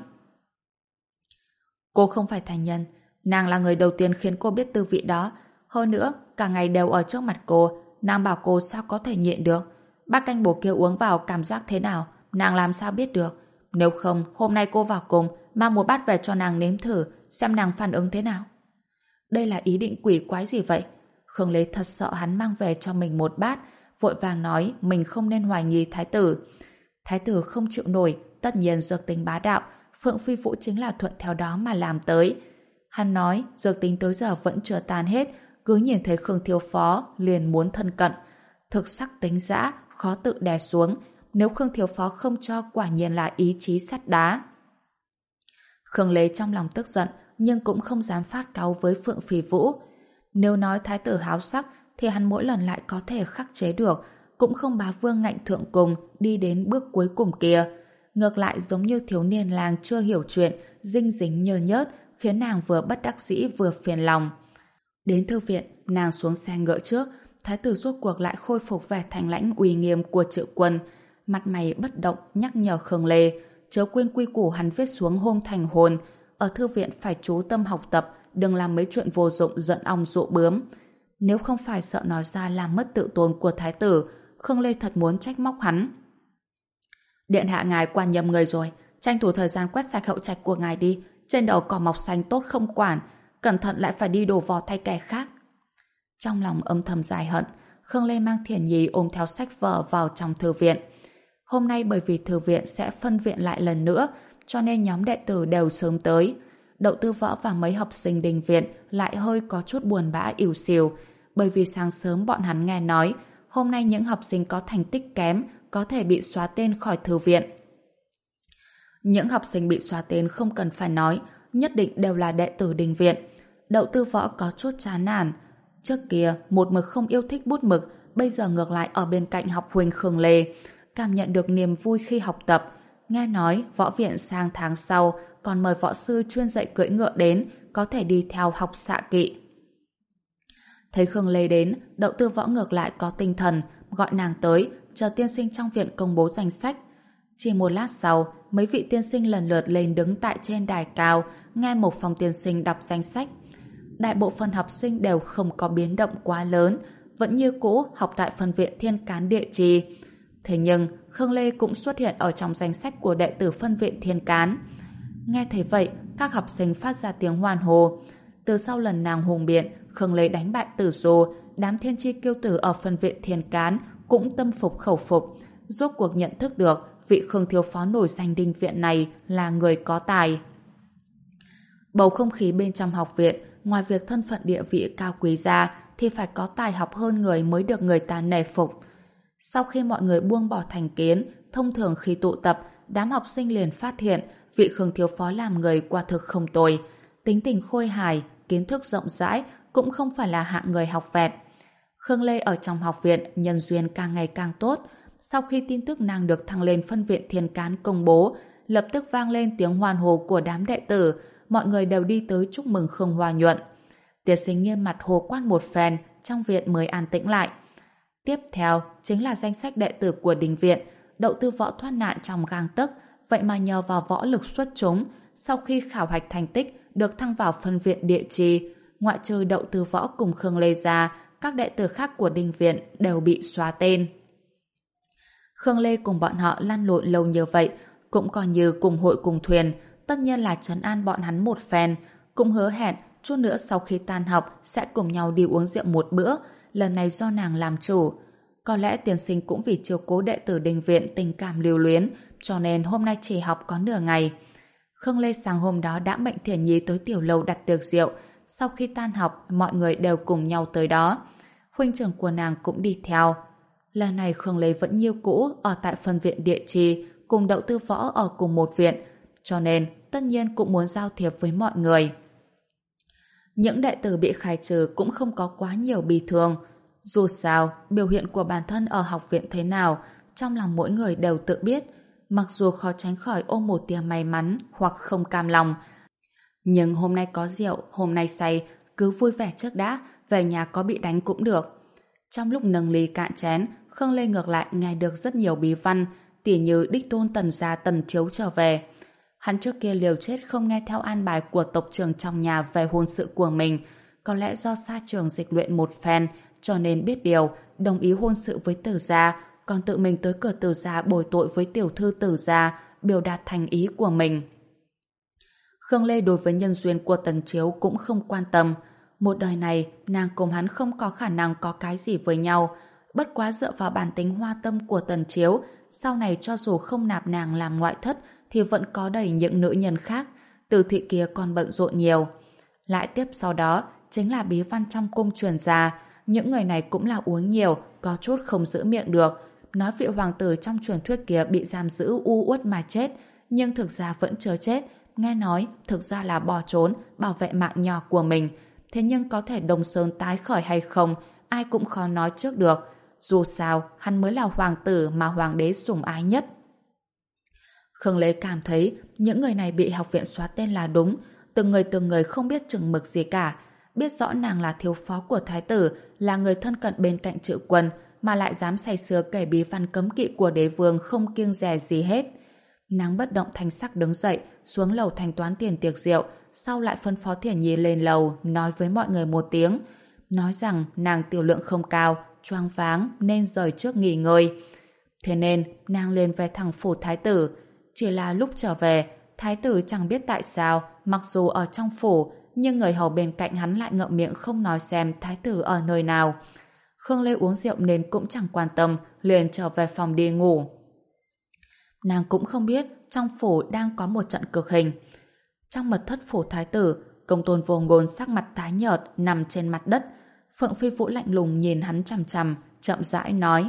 Cô không phải thành nhân, nàng là người đầu tiên khiến cô biết tư vị đó. Hơn nữa, cả ngày đều ở trước mặt cô, nàng bảo cô sao có thể nhịn được. Bát canh bổ kia uống vào cảm giác thế nào, nàng làm sao biết được. Nếu không, hôm nay cô vào cùng, mang một bát về cho nàng nếm thử, xem nàng phản ứng thế nào. Đây là ý định quỷ quái gì vậy? Khương Lê thật sợ hắn mang về cho mình một bát, vội vàng nói mình không nên hoài nghi thái tử. Thái tử không chịu nổi, tất nhiên dược tính bá đạo, Phượng Phi Vũ chính là thuận theo đó mà làm tới. Hắn nói dược tính tới giờ vẫn chưa tan hết, cứ nhìn thấy Khương thiếu phó liền muốn thân cận. Thực sắc tính dã, khó tự đè xuống, nếu Khương thiếu phó không cho quả nhiên là ý chí sắt đá. Khương Lê trong lòng tức giận, nhưng cũng không dám phát cáu với Phượng Phi Vũ. Nếu nói thái tử háo sắc thì hắn mỗi lần lại có thể khắc chế được, cũng không bá vương ngạnh thượng cùng đi đến bước cuối cùng kia. Ngược lại giống như thiếu niên lang chưa hiểu chuyện, dinh dính nhơ nhớt, khiến nàng vừa bất đắc dĩ vừa phiền lòng. Đến thư viện, nàng xuống xe ngựa trước, thái tử rốt cuộc lại khôi phục vẻ thành lãnh uy nghiêm của Triệu Quân, mặt mày bất động nhắc nhở Khương Lê, chớ quên quy củ hắn viết xuống hôm thành hôn, ở thư viện phải chú tâm học tập, đừng làm mấy chuyện vô dụng giận ong dụ bướm. Nếu không phải sợ nói ra làm mất tự tôn của thái tử, Khương Lê thật muốn trách móc hắn. Điện hạ ngài quan nhầm người rồi, tranh thủ thời gian quét sạch hậu trạch của ngài đi, trên đầu cỏ mọc xanh tốt không quản, cẩn thận lại phải đi đổ vò thay kẻ khác. Trong lòng âm thầm dài hận, Khương Lê mang Thiển Nhi ôm theo sách vở vào trong thư viện. Hôm nay bởi vì thư viện sẽ phân viện lại lần nữa, cho nên nhóm đệ tử đều sớm tới. Đậu Tư Võ và mấy học sinh đình viện lại hơi có chút buồn bã ỉu xìu, bởi vì sáng sớm bọn hắn nghe nói hôm nay những học sinh có thành tích kém có thể bị xóa tên khỏi thư viện. Những học sinh bị xóa tên không cần phải nói, nhất định đều là đệ tử đình viện. Đậu Tư Võ có chút chán nản. Trước kia một mực không yêu thích bút mực, bây giờ ngược lại ở bên cạnh học huynh Khương Lê, cảm nhận được niềm vui khi học tập. Nghe nói võ viện sang tháng sau còn mời võ sư chuyên dạy cưỡi ngựa đến, có thể đi theo học xạ kỵ. Thấy Khương Lê đến, Đậu Tư Võ ngược lại có tinh thần, gọi nàng tới, chờ tiên sinh trong viện công bố danh sách. Chỉ một lát sau, mấy vị tiên sinh lần lượt lên đứng tại trên đài cao, nghe một phòng tiên sinh đọc danh sách. Đại bộ phận học sinh đều không có biến động quá lớn, vẫn như cũ học tại phân viện Thiên Cán Địa Trì. Thế nhưng, Khương Lê cũng xuất hiện ở trong danh sách của đệ tử phân viện Thiên Cán. Nghe thấy vậy, các học sinh phát ra tiếng hoan hô. Từ sau lần nàng hùng biện, Khương Lê đánh bại Tử Du, đám thiên chi kiêu tử ở phân viện Thiên Cán cũng tâm phục khẩu phục, rốt cuộc nhận thức được vị Khương thiếu phó nổi danh đình viện này là người có tài. Bầu không khí bên trong học viện, ngoài việc thân phận địa vị cao quý ra, thì phải có tài học hơn người mới được người ta nể phục. Sau khi mọi người buông bỏ thành kiến, thông thường khi tụ tập, đám học sinh liền phát hiện vị Khương thiếu phó làm người quả thực không tồi, tính tình khôi hài, kiến thức rộng rãi, cũng không phải là hạng người học vẹt. Khương Lê ở trong học viện nhân duyên càng ngày càng tốt. Sau khi tin tức nàng được thăng lên phân viện Thiên Cán công bố, lập tức vang lên tiếng hoan hô của đám đệ tử, mọi người đều đi tới chúc mừng Khương Hoa Nhuận. Tiết sinh nghiêm mặt hồ quát một phen, trong viện mới an tĩnh lại. Tiếp theo chính là danh sách đệ tử của đình viện. Đậu Tư Võ thoát nạn trong gang tấc, vậy mà nhờ vào võ lực xuất chúng, sau khi khảo hạch thành tích được thăng vào phân viện Địa Trì. Ngoại trừ Đậu Tư Võ cùng Khương Lê ra, các đệ tử khác của đình viện đều bị xóa tên. Khương Lê cùng bọn họ lăn lộn lâu như vậy, cũng coi như cùng hội cùng thuyền, tất nhiên là trấn an bọn hắn một phen, cũng hứa hẹn chút nữa sau khi tan học sẽ cùng nhau đi uống rượu một bữa, lần này do nàng làm chủ. Có lẽ tiên sinh cũng vì chiếu cố đệ tử đình viện tình cảm lưu luyến, cho nên hôm nay chỉ học có nửa ngày. Khương Lê sáng hôm đó đã mệnh Thiển Nhi tới tiểu lầu đặt tiệc rượu, sau khi tan học mọi người đều cùng nhau tới đó. Huynh trưởng của nàng cũng đi theo. Lần này Khương Lê vẫn như cũ ở tại phân viện Địa Trì, cùng Đậu Tư Võ ở cùng một viện, cho nên tất nhiên cũng muốn giao thiệp với mọi người. Những đệ tử bị khai trừ cũng không có quá nhiều bi thương. Dù sao, biểu hiện của bản thân ở học viện thế nào, trong lòng mỗi người đều tự biết, mặc dù khó tránh khỏi ôm một tia may mắn hoặc không cam lòng. Nhưng hôm nay có rượu, hôm nay say, cứ vui vẻ trước đã, về nhà có bị đánh cũng được. Trong lúc nâng ly cạn chén, Khương Lê ngược lại nghe được rất nhiều bí văn, tỉ như đích tôn Tần gia Tần Chiếu trở về. Hắn trước kia liều chết không nghe theo an bài của tộc trưởng trong nhà về hôn sự của mình, có lẽ do xa trường dịch luyện một phen, cho nên biết điều, đồng ý hôn sự với Tử gia, còn tự mình tới cửa Tử gia bồi tội với tiểu thư Tử gia, biểu đạt thành ý của mình. Khương Lê đối với nhân duyên của Tần Chiếu cũng không quan tâm. Một đời này, nàng cùng hắn không có khả năng có cái gì với nhau. Bất quá dựa vào bản tính hoa tâm của Tần Chiếu, sau này cho dù không nạp nàng làm ngoại thất, thì vẫn có đầy những nữ nhân khác. Từ thị kia còn bận rộn nhiều. Lại tiếp sau đó, chính là bí văn trong cung truyền ra. Những người này cũng là uống nhiều, có chút không giữ miệng được. Nói vị hoàng tử trong truyền thuyết kia bị giam giữ u uất mà chết, nhưng thực ra vẫn chưa chết. Nghe nói, thực ra là bỏ trốn, bảo vệ mạng nhỏ của mình. Thế nhưng có thể Đông Sơn tái khởi hay không, ai cũng khó nói trước được. Dù sao, hắn mới là hoàng tử mà hoàng đế sủng ái nhất. Khương Lê cảm thấy những người này bị học viện xóa tên là đúng. Từng người từng người không biết chừng mực gì cả. Biết rõ nàng là thiếu phó của thái tử, là người thân cận bên cạnh Trự Quân, mà lại dám say sưa kể bí văn cấm kỵ của đế vương không kiêng dè gì hết. Nàng bất động thanh sắc đứng dậy, xuống lầu thanh toán tiền tiệc rượu, sau lại phân phó Thiển Nhi lên lầu, nói với mọi người một tiếng. Nói rằng nàng tiểu lượng không cao, choáng váng nên rời trước nghỉ ngơi. Thế nên nàng liền về thẳng phủ thái tử. Chỉ là lúc trở về, thái tử chẳng biết tại sao, mặc dù ở trong phủ, nhưng người hầu bên cạnh hắn lại ngậm miệng không nói xem thái tử ở nơi nào. Khương Lê uống rượu nên cũng chẳng quan tâm, liền trở về phòng đi ngủ. Nàng cũng không biết trong phủ đang có một trận cực hình. Trong mật thất phủ thái tử, Công Tôn Vô Ngôn sắc mặt tái nhợt nằm trên mặt đất. Phượng Phi Vũ lạnh lùng nhìn hắn chằm chằm, chậm rãi nói: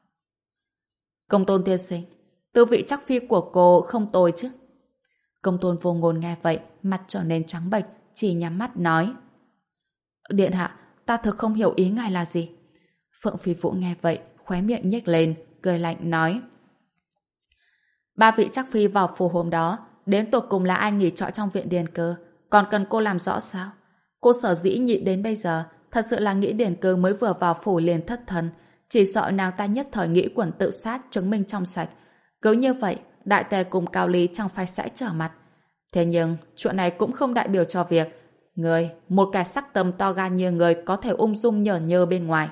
Công Tôn tiên sinh, tư vị chắc phi của cô không tồi chứ? Công Tôn Vô Ngôn nghe vậy, mặt trở nên trắng bệch, chỉ nhắm mắt nói: Điện hạ, ta thực không hiểu ý ngài là gì. Phượng Phi Vũ nghe vậy, khóe miệng nhếch lên, cười lạnh nói: Ba vị chắc phi vào phủ hôm đó, đến tột cùng là ai nghỉ trọ trong viện Điền Cơ, còn cần cô làm rõ sao? Cô sở dĩ nhịn đến bây giờ, thật sự là nghĩ Điền Cơ mới vừa vào phủ liền thất thần, chỉ sợ nàng ta nhất thời nghĩ quẩn tự sát chứng minh trong sạch. Cứ như vậy, đại tề cùng Cao Lý chẳng phải sẽ trở mặt. Thế nhưng, chuyện này cũng không đại biểu cho việc người, một kẻ sắc tâm to gan như người có thể ung dung nhởn nhơ bên ngoài.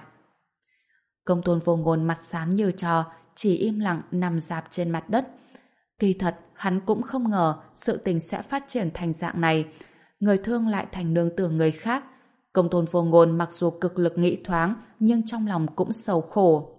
Công Tôn Vô Ngôn mặt xám như trò, chỉ im lặng nằm rạp trên mặt đất. Kỳ thật, hắn cũng không ngờ sự tình sẽ phát triển thành dạng này. Người thương lại thành nương tựa người khác. Công Tôn Vô Ngôn mặc dù cực lực nghĩ thoáng, nhưng trong lòng cũng sầu khổ.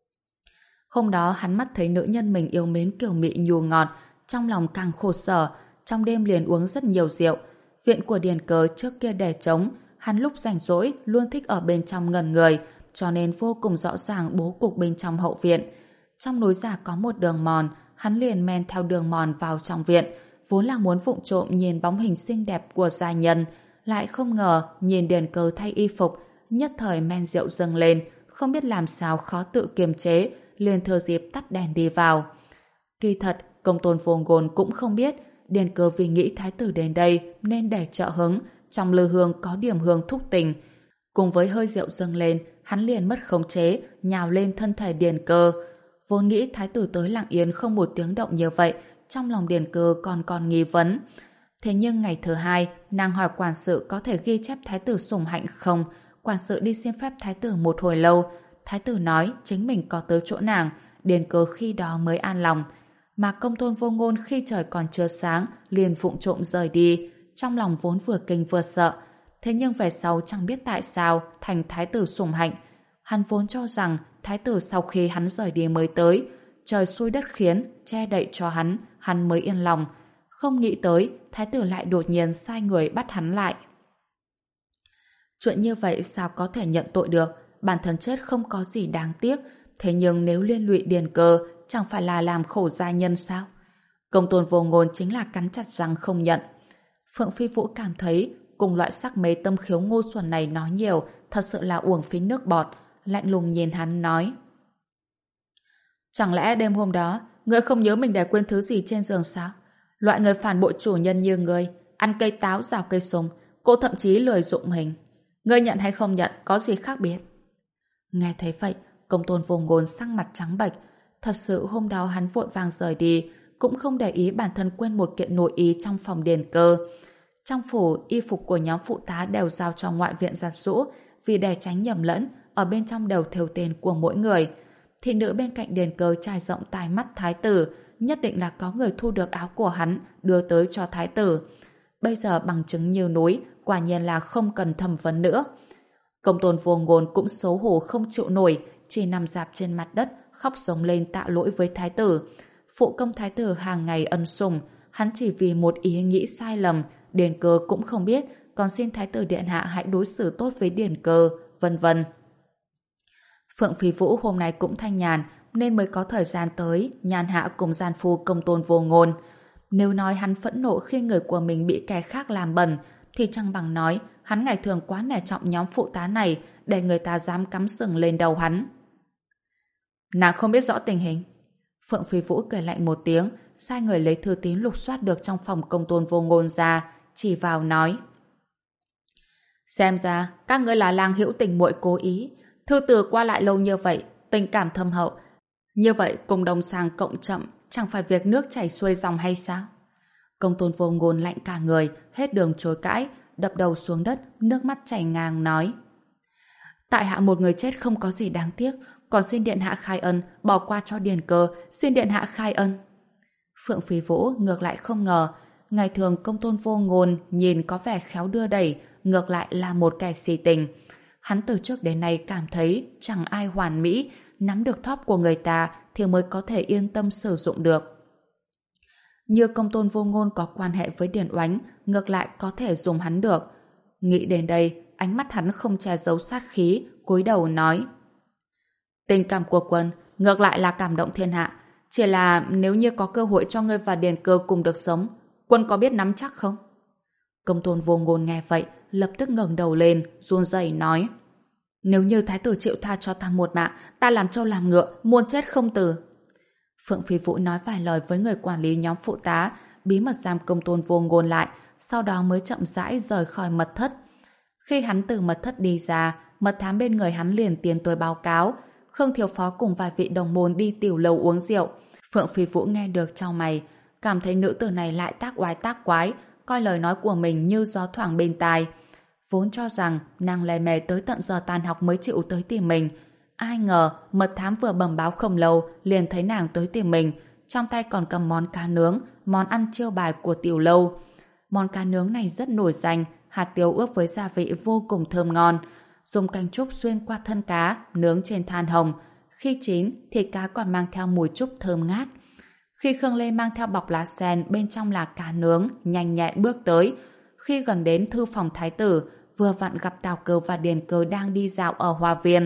Hôm đó hắn mắt thấy nữ nhân mình yêu mến kiểu mị nhù ngọt, trong lòng càng khổ sở, trong đêm liền uống rất nhiều rượu. Viện của Điền Cơ trước kia để trống, hắn lúc rảnh rỗi luôn thích ở bên trong ngẩn người, cho nên vô cùng rõ ràng bố cục bên trong hậu viện. Trong núi giả có một đường mòn, hắn liền men theo đường mòn vào trong viện, vốn là muốn vụng trộm nhìn bóng hình xinh đẹp của gia nhân, lại không ngờ nhìn Điền Cơ thay y phục, nhất thời men rượu dâng lên, không biết làm sao khó tự kiềm chế, liền thừa dịp tắt đèn đi vào. Kỳ thật, Công Tôn Vô Ngôn cũng không biết Điền Cơ vì nghĩ thái tử đến đây nên để trợ hứng, trong lư hương có điểm hương thúc tình. Cùng với hơi rượu dâng lên, hắn liền mất khống chế, nhào lên thân thể Điền Cơ. Vốn nghĩ thái tử tới lặng yên không một tiếng động như vậy, trong lòng Điền Cơ còn còn nghi vấn. Thế nhưng ngày thứ hai, nàng hỏi quản sự có thể ghi chép thái tử sủng hạnh không. Quản sự đi xin phép thái tử một hồi lâu. Thái tử nói chính mình có tới chỗ nàng, Điền Cơ khi đó mới an lòng. Mà Công Tôn Vô Ngôn khi trời còn chưa sáng liền vụng trộm rời đi, trong lòng vốn vừa kinh vừa sợ. Thế nhưng về sau chẳng biết tại sao thành thái tử sủng hạnh. Hắn vốn cho rằng thái tử sau khi hắn rời đi mới tới, trời xui đất khiến, che đậy cho hắn, hắn mới yên lòng. Không nghĩ tới, thái tử lại đột nhiên sai người bắt hắn lại. Chuyện như vậy sao có thể nhận tội được, bản thân chết không có gì đáng tiếc, thế nhưng nếu liên lụy Điền Cơ, chẳng phải là làm khổ gia nhân sao? Công Tôn Vô Ngôn chính là cắn chặt răng không nhận. Phượng Phi Vũ cảm thấy cùng loại sắc mê tâm khiếu ngu xuẩn này nói nhiều, thật sự là uổng phí nước bọt, lạnh lùng nhìn hắn nói: Chẳng lẽ đêm hôm đó ngươi không nhớ mình để quên thứ gì trên giường sao? Loại người phản bội chủ nhân như ngươi, ăn cây táo rào cây sung, cô thậm chí lười dụng hình. Ngươi nhận hay không nhận có gì khác biệt? Nghe thấy vậy, Công Tôn Vô Ngôn sắc mặt trắng bệch. Thật sự hôm đó hắn vội vàng rời đi, cũng không để ý bản thân quên một kiện nội y trong phòng Điền Cơ. Trong phủ, y phục của nhóm phụ tá đều giao cho ngoại viện giặt giũ, vì để tránh nhầm lẫn, ở bên trong đều thêu tên của mỗi người. Thị nữ bên cạnh Điền Cơ trải rộng tai mắt thái tử, nhất định là có người thu được áo của hắn đưa tới cho thái tử. Bây giờ bằng chứng như núi, quả nhiên là không cần thẩm vấn nữa. Công Tôn Vô Ngôn cũng xấu hổ không chịu nổi, chỉ nằm rạp trên mặt đất, khóc giống lên tạ lỗi với thái tử. Phụ công thái tử hàng ngày ân sủng, hắn chỉ vì một ý nghĩ sai lầm, Điền Cơ cũng không biết, còn xin thái tử điện hạ hãy đối xử tốt với Điền Cơ, vân vân. Phượng Phi Vũ hôm nay cũng thanh nhàn, nên mới có thời gian tới nhàn hạ cùng gian phu Công Tôn Vô Ngôn. Nếu nói hắn phẫn nộ khi người của mình bị kẻ khác làm bẩn, thì chẳng bằng nói hắn ngày thường quá nể trọng nhóm phụ tá này để người ta dám cắm sừng lên đầu hắn. Nàng không biết rõ tình hình. Phượng Phi Vũ cười lạnh một tiếng, sai người lấy thư tín lục soát được trong phòng Công Tôn Vô Ngôn ra, chỉ vào nói: Xem ra các ngươi là lang hữu tình muội cố ý, thư từ qua lại lâu như vậy, tình cảm thâm hậu, như vậy cùng đồng sang cộng chậm, chẳng phải việc nước chảy xuôi dòng hay sao? Công Tôn Vô Ngôn lạnh cả người, hết đường chối cãi, đập đầu xuống đất, nước mắt chảy ngang nói: Tại hạ một người chết không có gì đáng tiếc, còn xin điện hạ khai ân, bỏ qua cho Điền Cơ, xin điện hạ khai ân. Phượng Phi Vũ ngược lại không ngờ, ngày thường Công Tôn Vô Ngôn nhìn có vẻ khéo đưa đẩy, ngược lại là một kẻ si tình. Hắn từ trước đến nay cảm thấy chẳng ai hoàn mỹ, nắm được thóp của người ta thì mới có thể yên tâm sử dụng được. Như Công Tôn Vô Ngôn có quan hệ với Điền Oánh, ngược lại có thể dùng hắn được. Nghĩ đến đây, ánh mắt hắn không che giấu sát khí, cúi đầu nói: tình cảm của quân ngược lại là cảm động thiên hạ, chỉ là nếu như có cơ hội cho ngươi và Điền Cơ cùng được sống, quân có biết nắm chắc không? Công Tôn Vô Ngôn nghe vậy, lập tức ngẩng đầu lên, run rẩy nói: nếu như thái tử chịu tha cho ta một mạng, ta làm trâu làm ngựa, muôn chết không từ. Phượng Phi Vũ nói vài lời với người quản lý nhóm phụ tá, bí mật giam Công Tôn Vô Ngôn lại, sau đó mới chậm rãi rời khỏi mật thất. Khi hắn từ mật thất đi ra, mật thám bên người hắn liền tiến tới báo cáo: Khương Thiếu Phó cùng vài vị đồng môn đi tiểu lầu uống rượu. Phượng Phi Vũ nghe được chau mày, cảm thấy nữ tử này lại tác oai tác quái, coi lời nói của mình như gió thoảng bên tai. Vốn cho rằng nàng lề mề tới tận giờ tan học mới chịu tới tìm mình, ai ngờ mật thám vừa bẩm báo không lâu liền thấy nàng tới tìm mình, trong tay còn cầm món cá nướng, món ăn chiêu bài của tiểu lâu. Món cá nướng này rất nổi danh, hạt tiêu ướp với gia vị vô cùng thơm ngon, dùng canh trúc xuyên qua thân cá, nướng trên than hồng. Khi chín, thịt cá còn mang theo mùi trúc thơm ngát. Khi Khương Lê mang theo bọc lá sen, bên trong là cá nướng, nhanh nhẹn bước tới. Khi gần đến thư phòng thái tử, vừa vặn gặp Tào Cơ và Điền Cơ đang đi dạo ở hoa viên.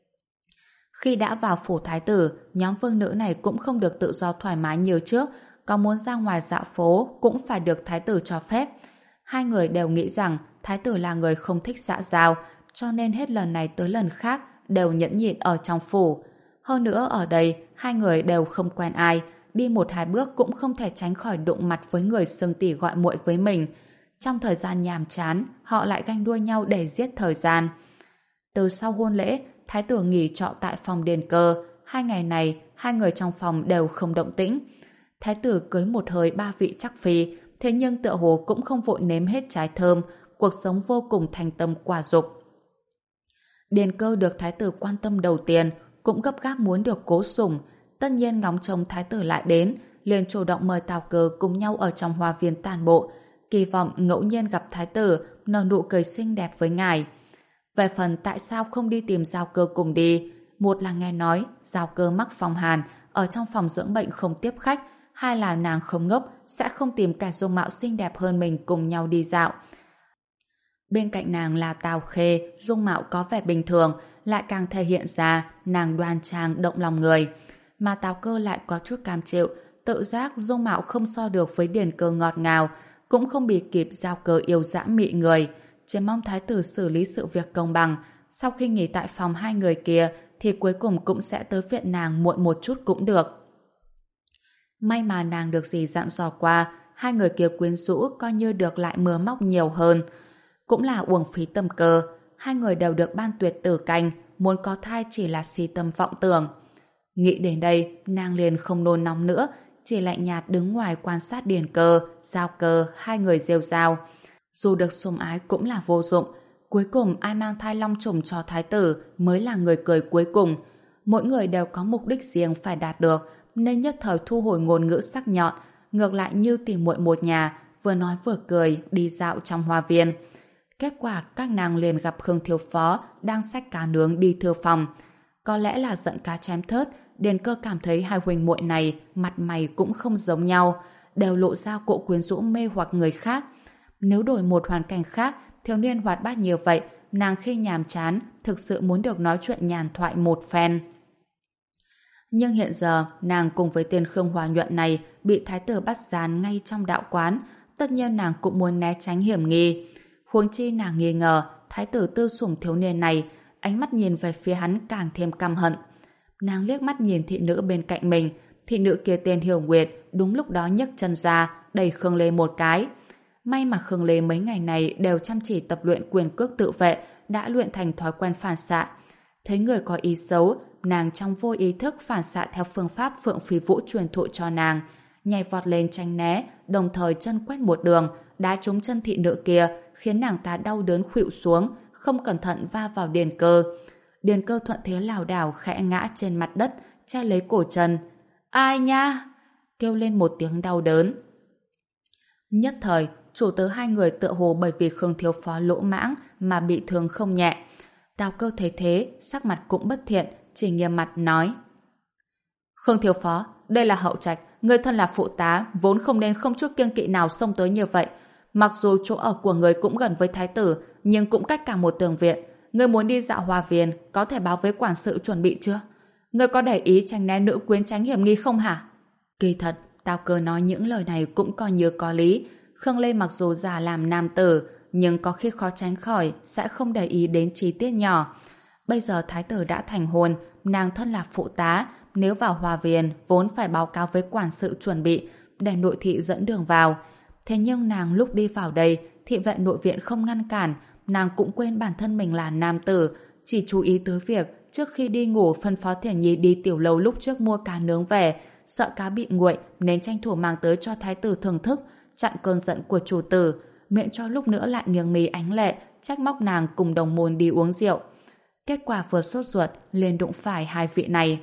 Khi đã vào phủ thái tử, nhóm vương nữ này cũng không được tự do thoải mái như trước, có muốn ra ngoài dạo phố cũng phải được thái tử cho phép. Hai người đều nghĩ rằng thái tử là người không thích xã giao, cho nên hết lần này tới lần khác đều nhẫn nhịn ở trong phủ. Hơn nữa ở đây, hai người đều không quen ai, đi một hai bước cũng không thể tránh khỏi đụng mặt với người xưng tỉ gọi muội với mình. Trong thời gian nhàm chán, họ lại ganh đua nhau để giết thời gian. Từ sau hôn lễ, thái tử nghỉ trọ tại phòng Điền Cơ. Hai ngày này, hai người trong phòng đều không động tĩnh. Thái tử cưới một hơi ba vị chắc phi, thế nhưng tựa hồ cũng không vội nếm hết trái thơm, cuộc sống vô cùng thành tâm quả dục. Điền Cơ được thái tử quan tâm đầu tiên, cũng gấp gáp muốn được cố sủng. Tất nhiên ngóng trông thái tử lại đến, liền chủ động mời Tào Cơ cùng nhau ở trong hoa viên tản bộ, kỳ vọng ngẫu nhiên gặp thái tử, nở nụ cười xinh đẹp với ngài. Về phần tại sao không đi tìm Giao Cơ cùng đi, một là nghe nói Giao Cơ mắc phong hàn, ở trong phòng dưỡng bệnh không tiếp khách, hai là nàng không ngốc, sẽ không tìm kẻ dung mạo xinh đẹp hơn mình cùng nhau đi dạo. Bên cạnh nàng là Tào Khê, dung mạo có vẻ bình thường, lại càng thể hiện ra nàng đoan trang động lòng người. Mà Tào Cơ lại có chút cam chịu, tự giác dung mạo không so được với Điền Cơ ngọt ngào, cũng không bị kịp Giao Cơ yêu dã mị người. Chỉ mong thái tử xử lý sự việc công bằng. Sau khi nghỉ tại phòng hai người kia thì cuối cùng cũng sẽ tới viện nàng muộn một chút cũng được. May mà nàng được dì dặn dò qua, hai người kia quyến rũ coi như được lại mưa móc nhiều hơn. Cũng là uổng phí tâm cơ, hai người đều được ban tuyệt tử canh, muốn có thai chỉ là si tâm vọng tưởng. Nghĩ đến đây, nàng liền không nôn nóng nữa, chỉ lạnh nhạt đứng ngoài quan sát Điền Cơ, Giao Cơ, hai người rêu rao. Dù được sủng ái cũng là vô dụng, cuối cùng ai mang thai long trùng cho thái tử mới là người cười cuối cùng. Mỗi người đều có mục đích riêng phải đạt được, nên nhất thời thu hồi ngôn ngữ sắc nhọn, ngược lại như tìm muội một nhà, vừa nói vừa cười đi dạo trong hoa viên. Kết quả các nàng liền gặp Khương Thiếu Phó đang xách cá nướng đi thư phòng. Có lẽ là giận cá chém thớt, Điền Cơ cảm thấy hai huynh muội này mặt mày cũng không giống nhau, đều lộ ra cỗ quyến rũ mê hoặc người khác. Nếu đổi một hoàn cảnh khác, thiếu niên hoạt bát như vậy, nàng khi nhàm chán thực sự muốn được nói chuyện nhàn thoại một phen. Nhưng hiện giờ, nàng cùng với tên Khương Hòa Nhuận này bị thái tử bắt gián ngay trong đạo quán, tất nhiên nàng cũng muốn né tránh hiểm nghi. Huống chi nàng nghi ngờ thái tử tư sủng thiếu niên này, ánh mắt nhìn về phía hắn càng thêm căm hận. Nàng liếc mắt nhìn thị nữ bên cạnh mình, thị nữ kia tên Hiểu Nguyệt, đúng lúc đó nhấc chân ra, đẩy Khương Lê một cái. May mà Khương Lê mấy ngày này đều chăm chỉ tập luyện quyền cước tự vệ, đã luyện thành thói quen phản xạ. Thấy người có ý xấu, nàng trong vô ý thức phản xạ theo phương pháp Phượng Phi Vũ truyền thụ cho nàng, nhảy vọt lên tránh né, đồng thời chân quét một đường, đá trúng chân thị nữ kia, khiến nàng ta đau đớn khuỵu xuống, không cẩn thận va vào Điền Cơ. Điền Cơ thuận thế lảo đảo khẽ ngã trên mặt đất, che lấy cổ Trần. Ai nha? Kêu lên một tiếng đau đớn. Nhất thời, chủ tớ hai người tựa hồ bởi vì Khương thiếu phó lỗ mãng mà bị thương không nhẹ. Tào Cơ thấy thế, sắc mặt cũng bất thiện, chỉ nghiêm mặt nói: Khương thiếu phó, đây là hậu trạch, người thân là phụ tá, vốn không nên không chút kiêng kỵ nào xông tới như vậy. Mặc dù chỗ ở của người cũng gần với thái tử, nhưng cũng cách cả một tường viện. Người muốn đi dạo hoa viên, có thể báo với quản sự chuẩn bị chưa? Người có để ý tránh né nữ quyến tránh hiểm nghi không hả? Kỳ thật, Tào Cơ nói những lời này cũng coi như có lý. Khương Lê mặc dù già làm nam tử, nhưng có khi khó tránh khỏi sẽ không để ý đến chi tiết nhỏ. Bây giờ thái tử đã thành hôn, nàng thân là phụ tá, nếu vào hòa viên vốn phải báo cáo với quản sự chuẩn bị để nội thị dẫn đường vào. Thế nhưng nàng lúc đi vào đây, thị vệ nội viện không ngăn cản, nàng cũng quên bản thân mình là nam tử, chỉ chú ý tới việc trước khi đi ngủ phân phó Thiển Nhi đi tiểu lầu lúc trước mua cá nướng về, sợ cá bị nguội nên tranh thủ mang tới cho thái tử thưởng thức, chặn cơn giận của chủ tử, miễn cho lúc nữa lại nghiêng mì ánh lệ trách móc nàng cùng đồng môn đi uống rượu. Kết quả vừa sốt ruột liền đụng phải hai vị này.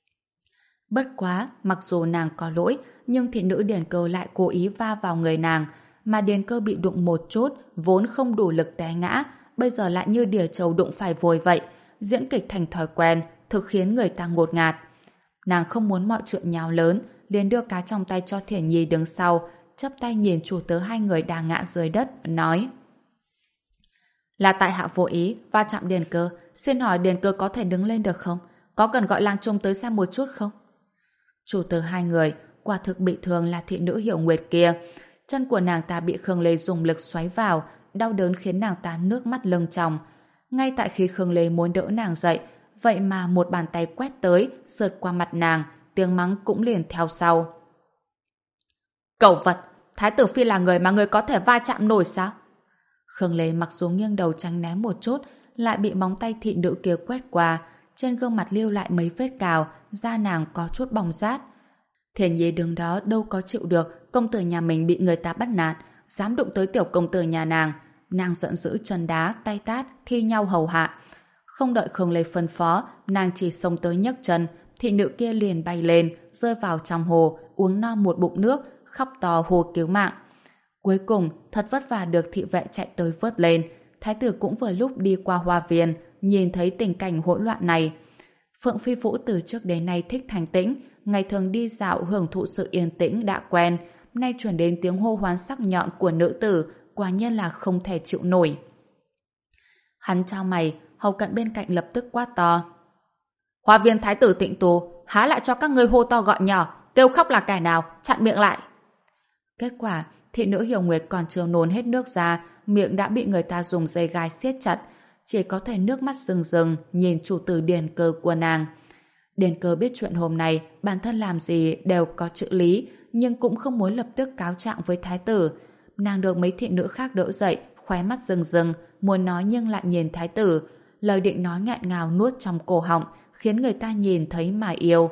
Bất quá, mặc dù nàng có lỗi, nhưng thị nữ Điền Cơ lại cố ý va vào người nàng, mà Điền Cơ bị đụng một chút, vốn không đủ lực té ngã, bây giờ lại như đỉa trâu đụng phải vôi vậy, diễn kịch thành thói quen, thực khiến người ta ngột ngạt. Nàng không muốn mọi chuyện nháo lớn, liền đưa cá trong tay cho Thiển Nhi đứng sau, chắp tay nhìn chủ tớ hai người đang ngã dưới đất, nói: Là tại hạ vô ý, va chạm Điền Cơ, xin hỏi Điền Cơ có thể đứng lên được không? Có cần gọi lang trung tới xem một chút không? Chủ tớ hai người, quả thực bị thương là thị nữ Hiểu Nguyệt kia. Chân của nàng ta bị Khương Lê dùng lực xoáy vào, đau đớn khiến nàng ta nước mắt lưng tròng. Ngay tại khi Khương Lê muốn đỡ nàng dậy, vậy mà một bàn tay quét tới, sượt qua mặt nàng, tiếng mắng cũng liền theo sau. Cẩu vật, thái tử phi là người mà người có thể va chạm nổi sao? Khương Lê mặc dù nghiêng đầu tránh né một chút, lại bị móng tay thị nữ kia quét qua, trên gương mặt lưu lại mấy vết cào, da nàng có chút bong rát. Thiển Nhi đứng đó đâu có chịu được công tử nhà mình bị người ta bắt nạt, dám đụng tới tiểu công tử nhà nàng. Nàng giận dữ chân đá, tay tát, thi nhau hầu hạ. Không đợi Khương Lê phân phó, nàng chỉ xông tới nhấc chân, thị nữ kia liền bay lên, rơi vào trong hồ, uống no một bụng nước, khóc to hô cứu mạng. Cuối cùng, thật vất vả được thị vệ chạy tới vớt lên. Thái tử cũng vừa lúc đi qua hoa viên, nhìn thấy tình cảnh hỗn loạn này. Phượng Phi Vũ từ trước đến nay thích thanh tĩnh, ngày thường đi dạo hưởng thụ sự yên tĩnh đã quen, nay chuyển đến tiếng hô hoán sắc nhọn của nữ tử, quả nhiên là không thể chịu nổi. Hắn chau mày, hầu cận bên cạnh lập tức quát to: Hoa viên thái tử Tịnh Tú, há lại cho các ngươi hô to gọi nhỏ, kêu khóc là kẻ nào, chặn miệng lại. Kết quả, thị nữ Hiểu Nguyệt còn chưa nôn hết nước ra, miệng đã bị người ta dùng dây gai siết chặt, chỉ có thể nước mắt rưng rưng nhìn chủ tử Điền Cơ của nàng. Điền Cơ biết chuyện hôm nay bản thân làm gì đều có chữ lý, nhưng cũng không muốn lập tức cáo trạng với thái tử. Nàng được mấy thị nữ khác đỡ dậy, khóe mắt rưng rưng, muốn nói nhưng lại nhìn thái tử, lời định nói nghẹn ngào nuốt trong cổ họng, khiến người ta nhìn thấy mà yêu.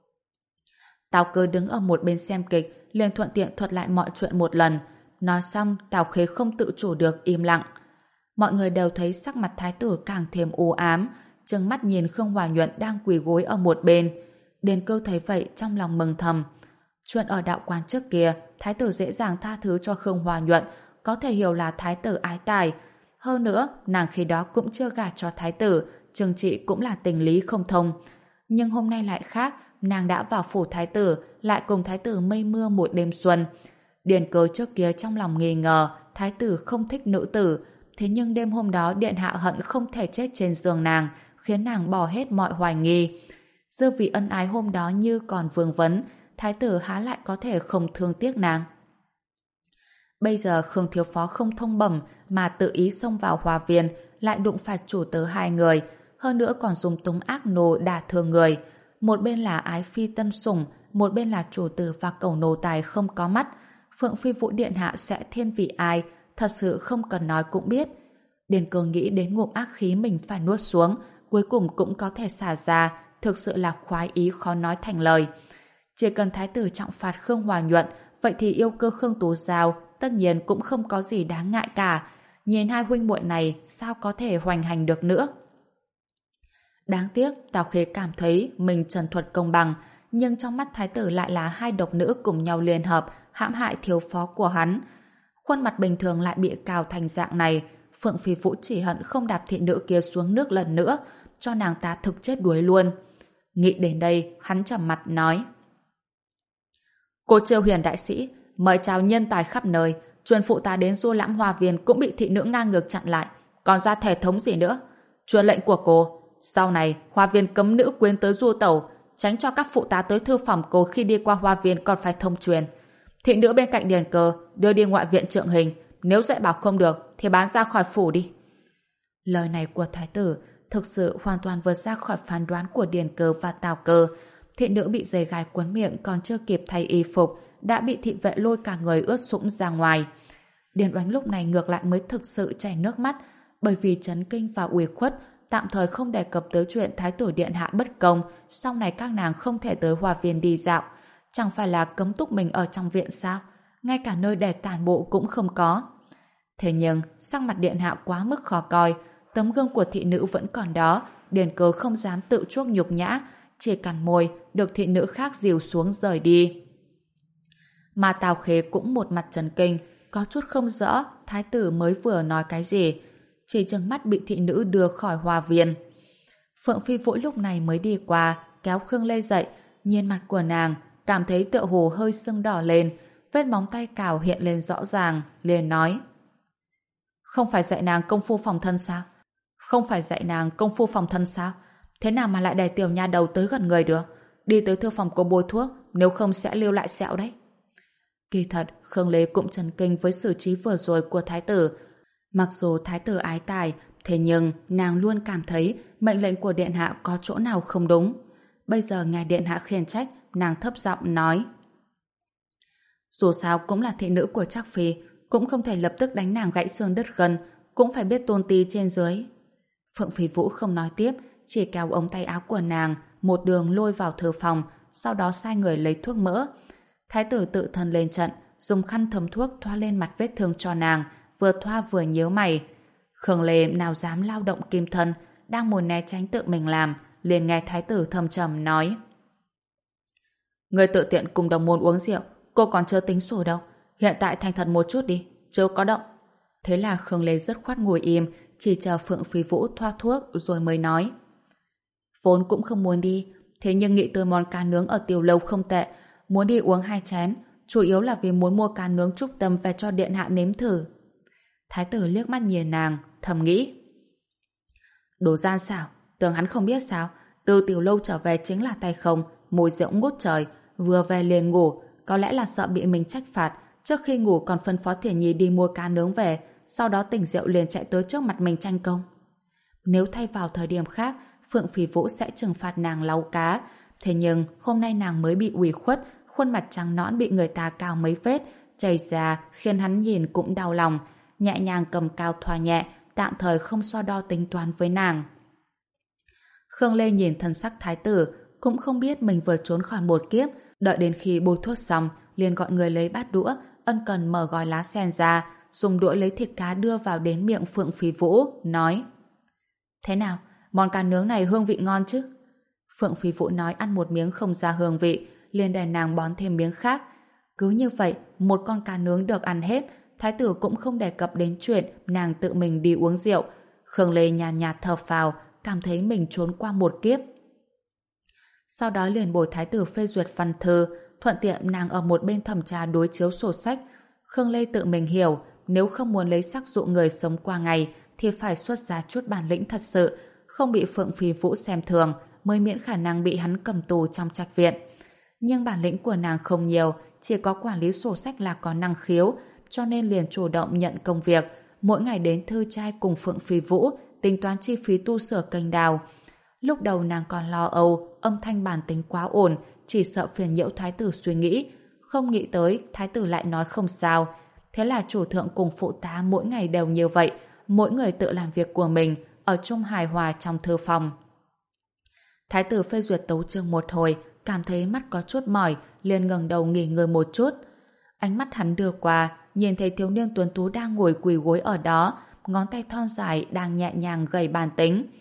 Tào Cơ đứng ở một bên xem kịch, liền thuận tiện thuật lại mọi chuyện một lần. Nói xong, Tào Khế không tự chủ được im lặng. Mọi người đều thấy sắc mặt thái tử càng thêm u ám, trừng mắt nhìn Khương Hòa Nhuận đang quỳ gối ở một bên. Điền Cơ thấy vậy trong lòng mừng thầm. Chuyện ở đạo quán trước kia, thái tử dễ dàng tha thứ cho Khương Hòa Nhuận, có thể hiểu là thái tử ái tài. Hơn nữa, nàng khi đó cũng chưa gả cho thái tử, chừng trị cũng là tình lý không thông. Nhưng hôm nay lại khác, nàng đã vào phủ thái tử, lại cùng thái tử mây mưa một đêm xuân. Điền Cơ trước kia trong lòng nghi ngờ thái tử không thích nữ tử, thế nhưng đêm hôm đó điện hạ hận không thể chết trên giường nàng, khiến nàng bỏ hết mọi hoài nghi. Dư vị ân ái hôm đó như còn vương vấn, thái tử há lại có thể không thương tiếc nàng. Bây giờ Khương thiếu phó không thông bẩm mà tự ý xông vào hòa viên, lại đụng phải chủ tớ hai người, hơn nữa còn dùng túng ác nô đả thương người. Một bên là ái phi tân sủng, một bên là chủ tử và cẩu nô tài không có mắt. Phượng Phi Vũ điện hạ sẽ thiên vị ai, thật sự không cần nói cũng biết. Điền Cơ nghĩ đến ngụm ác khí mình phải nuốt xuống, cuối cùng cũng có thể xả ra, thực sự là khoái ý khó nói thành lời. Chỉ cần thái tử trọng phạt Khương Hòa Nhuận, vậy thì yêu cơ Khương Tú Giao tất nhiên cũng không có gì đáng ngại cả. Nhìn hai huynh muội này sao có thể hoành hành được nữa. Đáng tiếc, Tào Khế cảm thấy mình trần thuật công bằng, nhưng trong mắt thái tử lại là hai độc nữ cùng nhau liên hợp hãm hại thiếu phó của hắn. Khuôn mặt bình thường lại bị cào thành dạng này, Phượng Phi Vũ chỉ hận không đạp thị nữ kia xuống nước lần nữa, cho nàng ta thực chết đuối luôn. Nghĩ đến đây, hắn trầm mặt nói: Cô Chiêu Huyền đại sĩ, mời chào nhân tài khắp nơi, truyền phụ ta đến Du Lãm Hoa Viên cũng bị thị nữ ngang ngược chặn lại, còn ra thể thống gì nữa? Truyền lệnh của cô, sau này Hoa Viên cấm nữ quyến tới du tẩu, tránh cho các phụ tá tới thư phòng cô khi đi qua Hoa Viên còn phải thông truyền. Thị nữ bên cạnh điền cờ đưa đi ngoại viện trượng hình, nếu dạy bảo không được thì bán ra khỏi phủ đi. Lời này của thái tử thực sự hoàn toàn vượt ra khỏi phán đoán của điền cờ và tào cơ. Thị nữ bị giày gai quấn miệng còn chưa kịp thay y phục đã bị thị vệ lôi cả người ướt sũng ra ngoài. Điền Oánh lúc này ngược lại mới thực sự chảy nước mắt, bởi vì chấn kinh và ủy khuất, tạm thời không đề cập tới chuyện thái tử điện hạ bất công, sau này các nàng không thể tới Hoa Viên đi dạo. Chẳng phải là cấm túc mình ở trong viện sao? Ngay cả nơi để tản bộ cũng không có. Thế nhưng, sắc mặt điện hạ quá mức khó coi, tấm gương của thị nữ vẫn còn đó, Điền Cớ không dám tự chuốc nhục nhã, chỉ cắn môi, được thị nữ khác dìu xuống rời đi. Mà Tào Khế cũng một mặt chấn kinh, có chút không rõ thái tử mới vừa nói cái gì, chỉ trừng mắt bị thị nữ đưa khỏi Hoa Viên. Phượng Phi Vũ lúc này mới đi qua, kéo Khương Lê dậy, nhìn mặt của nàng, cảm thấy tựa hồ hơi sưng đỏ lên, vết móng tay cào hiện lên rõ ràng, liền nói: Không phải dạy nàng công phu phòng thân sao? Không phải dạy nàng công phu phòng thân sao? Thế nào mà lại để tiểu nha đầu tới gần người được? Đi tới thư phòng cô bôi thuốc, nếu không sẽ lưu lại sẹo đấy. Kỳ thật, Khương Lê cũng chấn kinh với xử trí vừa rồi của thái tử. Mặc dù thái tử ái tài, thế nhưng nàng luôn cảm thấy mệnh lệnh của điện hạ có chỗ nào không đúng. Bây giờ ngài điện hạ khiển trách, nàng thấp giọng nói: Dù sao cũng là thị nữ của Trác Phi, cũng không thể lập tức đánh nàng gãy xương đứt gân, cũng phải biết tôn ti trên dưới. Phượng Phi Vũ không nói tiếp, chỉ kéo ống tay áo của nàng, một đường lôi vào thư phòng, sau đó sai người lấy thuốc mỡ. Thái tử tự thân lên trận, dùng khăn thấm thuốc thoa lên mặt vết thương cho nàng, vừa thoa vừa nhíu mày. Khương Lê nào dám lao động kim thân, đang muốn né tránh tự mình làm, liền nghe thái tử thầm trầm nói: Người tự tiện cùng đồng môn uống rượu, cô còn chưa tính sổ đâu, hiện tại thành thật một chút đi, chưa có động. Thế là Khương Lê dứt khoát ngồi im, chỉ chờ Phượng Phi Vũ thoa thuốc rồi mới nói: Vốn cũng không muốn đi, thế nhưng nghĩ tới món cá nướng ở tiểu lâu không tệ, muốn đi uống hai chén, chủ yếu là vì muốn mua cá nướng Trúc Tâm về cho điện hạ nếm thử. Thái tử liếc mắt nhìn nàng, thầm nghĩ: Đồ gian xảo, tưởng hắn không biết sao, từ tiểu lâu trở về chính là tay không, mùi rượu ngút trời, vừa về liền ngủ, có lẽ là sợ bị mình trách phạt, trước khi ngủ còn phân phó Thiển Nhi đi mua cá nướng về, sau đó tỉnh rượu liền chạy tới trước mặt mình tranh công. Nếu thay vào thời điểm khác, Phượng Phi Vũ sẽ trừng phạt nàng lau cá, thế nhưng hôm nay nàng mới bị ủy khuất, khuôn mặt trắng nõn bị người ta cào mấy vết, chảy ra khiến hắn nhìn cũng đau lòng, nhẹ nhàng cầm cao thoa nhẹ, tạm thời không so đo tính toán với nàng. Khương Lê nhìn thân sắc thái tử, cũng không biết mình vừa trốn khỏi một kiếp, đợi đến khi bôi thuốc xong, liền gọi người lấy bát đũa, ân cần mở gói lá sen ra, dùng đũa lấy thịt cá đưa vào đến miệng Phượng Phi Vũ, nói: Thế nào, món cá nướng này hương vị ngon chứ? Phượng Phi Vũ nói ăn một miếng không ra hương vị, liền để nàng bón thêm miếng khác. Cứ như vậy, một con cá nướng được ăn hết, thái tử cũng không đề cập đến chuyện nàng tự mình đi uống rượu. Khương Lê nhàn nhạt, nhạt thở phào, cảm thấy mình trốn qua một kiếp. Sau đó liền bồi thái tử phê duyệt văn thư, thuận tiện nàng ở một bên thẩm tra đối chiếu sổ sách. Khương Lê tự mình hiểu, nếu không muốn lấy sắc dụ người sống qua ngày, thì phải xuất ra chút bản lĩnh thật sự, không bị Phượng Phi Vũ xem thường, mới miễn khả năng bị hắn cầm tù trong trạch viện. Nhưng bản lĩnh của nàng không nhiều, chỉ có quản lý sổ sách là có năng khiếu, cho nên liền chủ động nhận công việc, mỗi ngày đến thư trai cùng Phượng Phi Vũ, tính toán chi phí tu sửa kênh đào. Lúc đầu nàng còn lo âu, âm thanh bản tính quá ổn, chỉ sợ phiền nhiễu thái tử suy nghĩ. Không nghĩ tới, thái tử lại nói không sao. Thế là chủ thượng cùng phụ tá mỗi ngày đều như vậy, mỗi người tự làm việc của mình, ở chung hài hòa trong thư phòng. Thái tử phê duyệt tấu chương một hồi, cảm thấy mắt có chút mỏi, liền ngẩng đầu nghỉ ngơi một chút. Ánh mắt hắn đưa qua, nhìn thấy thiếu niên tuấn tú đang ngồi quỳ gối ở đó, ngón tay thon dài đang nhẹ nhàng gảy bàn tính.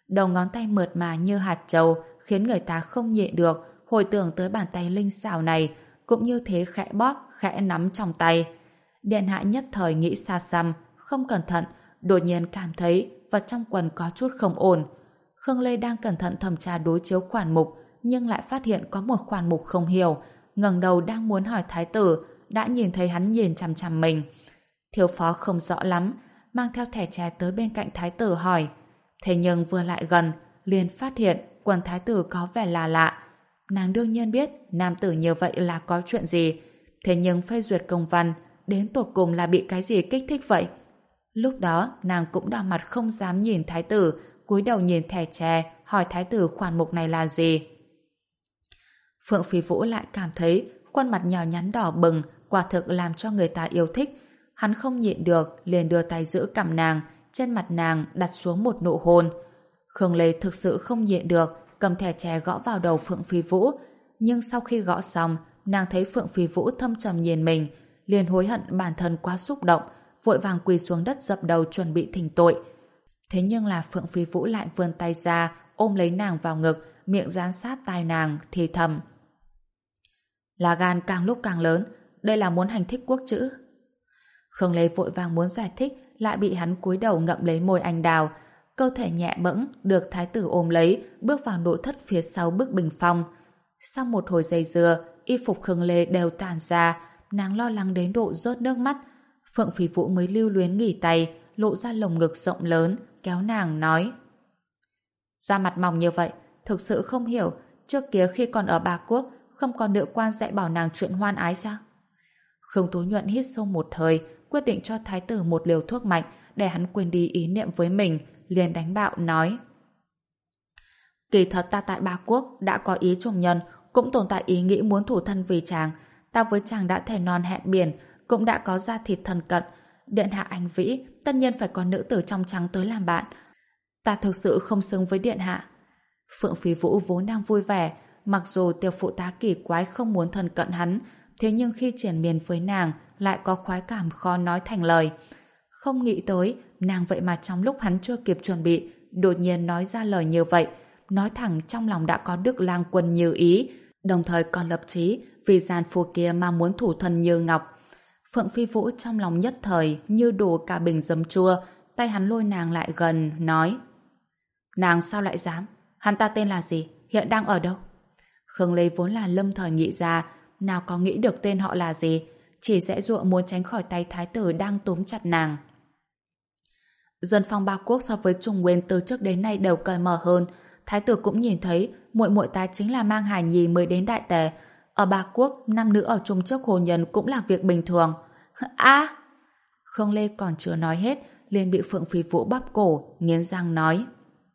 Đầu ngón tay mượt mà như hạt trâu khiến người ta không nhịn được hồi tưởng tới bàn tay linh xảo này, cũng như thế khẽ bóp, khẽ nắm trong tay. Điện hạ nhất thời nghĩ xa xăm, không cẩn thận, đột nhiên cảm thấy vật trong quần có chút không ổn. Khương Lê đang cẩn thận thẩm tra đối chiếu khoản mục, nhưng lại phát hiện có một khoản mục không hiểu, ngẩng đầu đang muốn hỏi thái tử, đã nhìn thấy hắn nhìn chằm chằm mình. Thiếu phó không rõ lắm, mang theo thẻ tre tới bên cạnh thái tử hỏi. Thế nhưng vừa lại gần, liền phát hiện quần thái tử có vẻ là lạ. Nàng đương nhiên biết nam tử như vậy là có chuyện gì, thế nhưng phê duyệt công văn đến tột cùng là bị cái gì kích thích vậy? Lúc đó nàng cũng đỏ mặt không dám nhìn thái tử, cúi đầu nhìn thẻ tre hỏi thái tử khoản mục này là gì. Phượng Phi Vũ lại cảm thấy khuôn mặt nhỏ nhắn đỏ bừng quả thực làm cho người ta yêu thích. Hắn không nhịn được liền đưa tay giữ cằm nàng, trên mặt nàng đặt xuống một nụ hôn. Khương Lê thực sự không nhịn được, cầm thẻ tre gõ vào đầu Phượng Phi Vũ, nhưng sau khi gõ xong nàng thấy Phượng Phi Vũ thâm trầm nhìn mình, liền hối hận bản thân quá xúc động, vội vàng quỳ xuống đất dập đầu chuẩn bị thỉnh tội. Thế nhưng là Phượng Phi Vũ lại vươn tay ra ôm lấy nàng vào ngực, miệng dán sát tai nàng thì thầm: là gan càng lúc càng lớn, đây là muốn hành thích quốc chữ. Khương Lê vội vàng muốn giải thích, lại bị hắn cúi đầu ngậm lấy môi anh đào, cơ thể nhẹ bẫng được thái tử ôm lấy, bước vào nội thất phía sau bức bình phong. Sau một hồi dây dưa, y phục Khương Lê đều tàn ra, nàng lo lắng đến độ rớt nước mắt. Phượng Phi Vũ mới lưu luyến nghỉ tay, lộ ra lồng ngực rộng lớn, kéo nàng nói: da mặt mỏng như vậy, thực sự không hiểu, trước kia khi còn ở Ba Quốc không có nữ quan dạy bảo nàng chuyện hoan ái sao? Khương Tú Nhuận hít sâu một hơi, quyết định cho thái tử một liều thuốc mạnh để hắn quên đi ý niệm với mình, liền đánh bạo nói: kỳ thật ta tại Ba Quốc đã có ý trùng nhân, cũng tồn tại ý nghĩ muốn thủ thân vì chàng. Ta với chàng đã thề non hẹn biển, cũng đã có da thịt thân cận. Điện hạ anh vĩ, tất nhiên phải có nữ tử trong trắng tới làm bạn. Ta thực sự không xứng với điện hạ. Phượng Phi Vũ vốn đang vui vẻ, mặc dù tiểu phụ tá kỳ quái không muốn thân cận hắn, thế nhưng khi triển miên với nàng lại có khoái cảm khó nói thành lời. Không nghĩ tới nàng vậy mà trong lúc hắn chưa kịp chuẩn bị đột nhiên nói ra lời như vậy, nói thẳng trong lòng đã có Đức Lang Quân như ý, đồng thời còn lập chí vì gian phu kia mà muốn thủ thân như ngọc. Phượng Phi Vũ trong lòng nhất thời như đổ cả bình giấm chua, tay hắn lôi nàng lại gần nói: nàng sao lại dám? Hắn ta tên là gì? Hiện đang ở đâu? Khương Lê vốn là lâm thời nghĩ ra, nào có nghĩ được tên họ là gì, chỉ dễ dụa muốn tránh khỏi tay thái tử đang túm chặt nàng. Dân phong Ba Quốc so với Trung Nguyên từ trước đến nay đều cởi mở hơn, thái tử cũng nhìn thấy muội muội ta chính là mang hài nhi mới đến đại tề. Ở Ba Quốc, nam nữ ở chung trước hôn nhân cũng là việc bình thường. A! Khương Lê còn chưa nói hết, liền bị Phượng Phi Vũ bóp cổ, nghiến răng nói: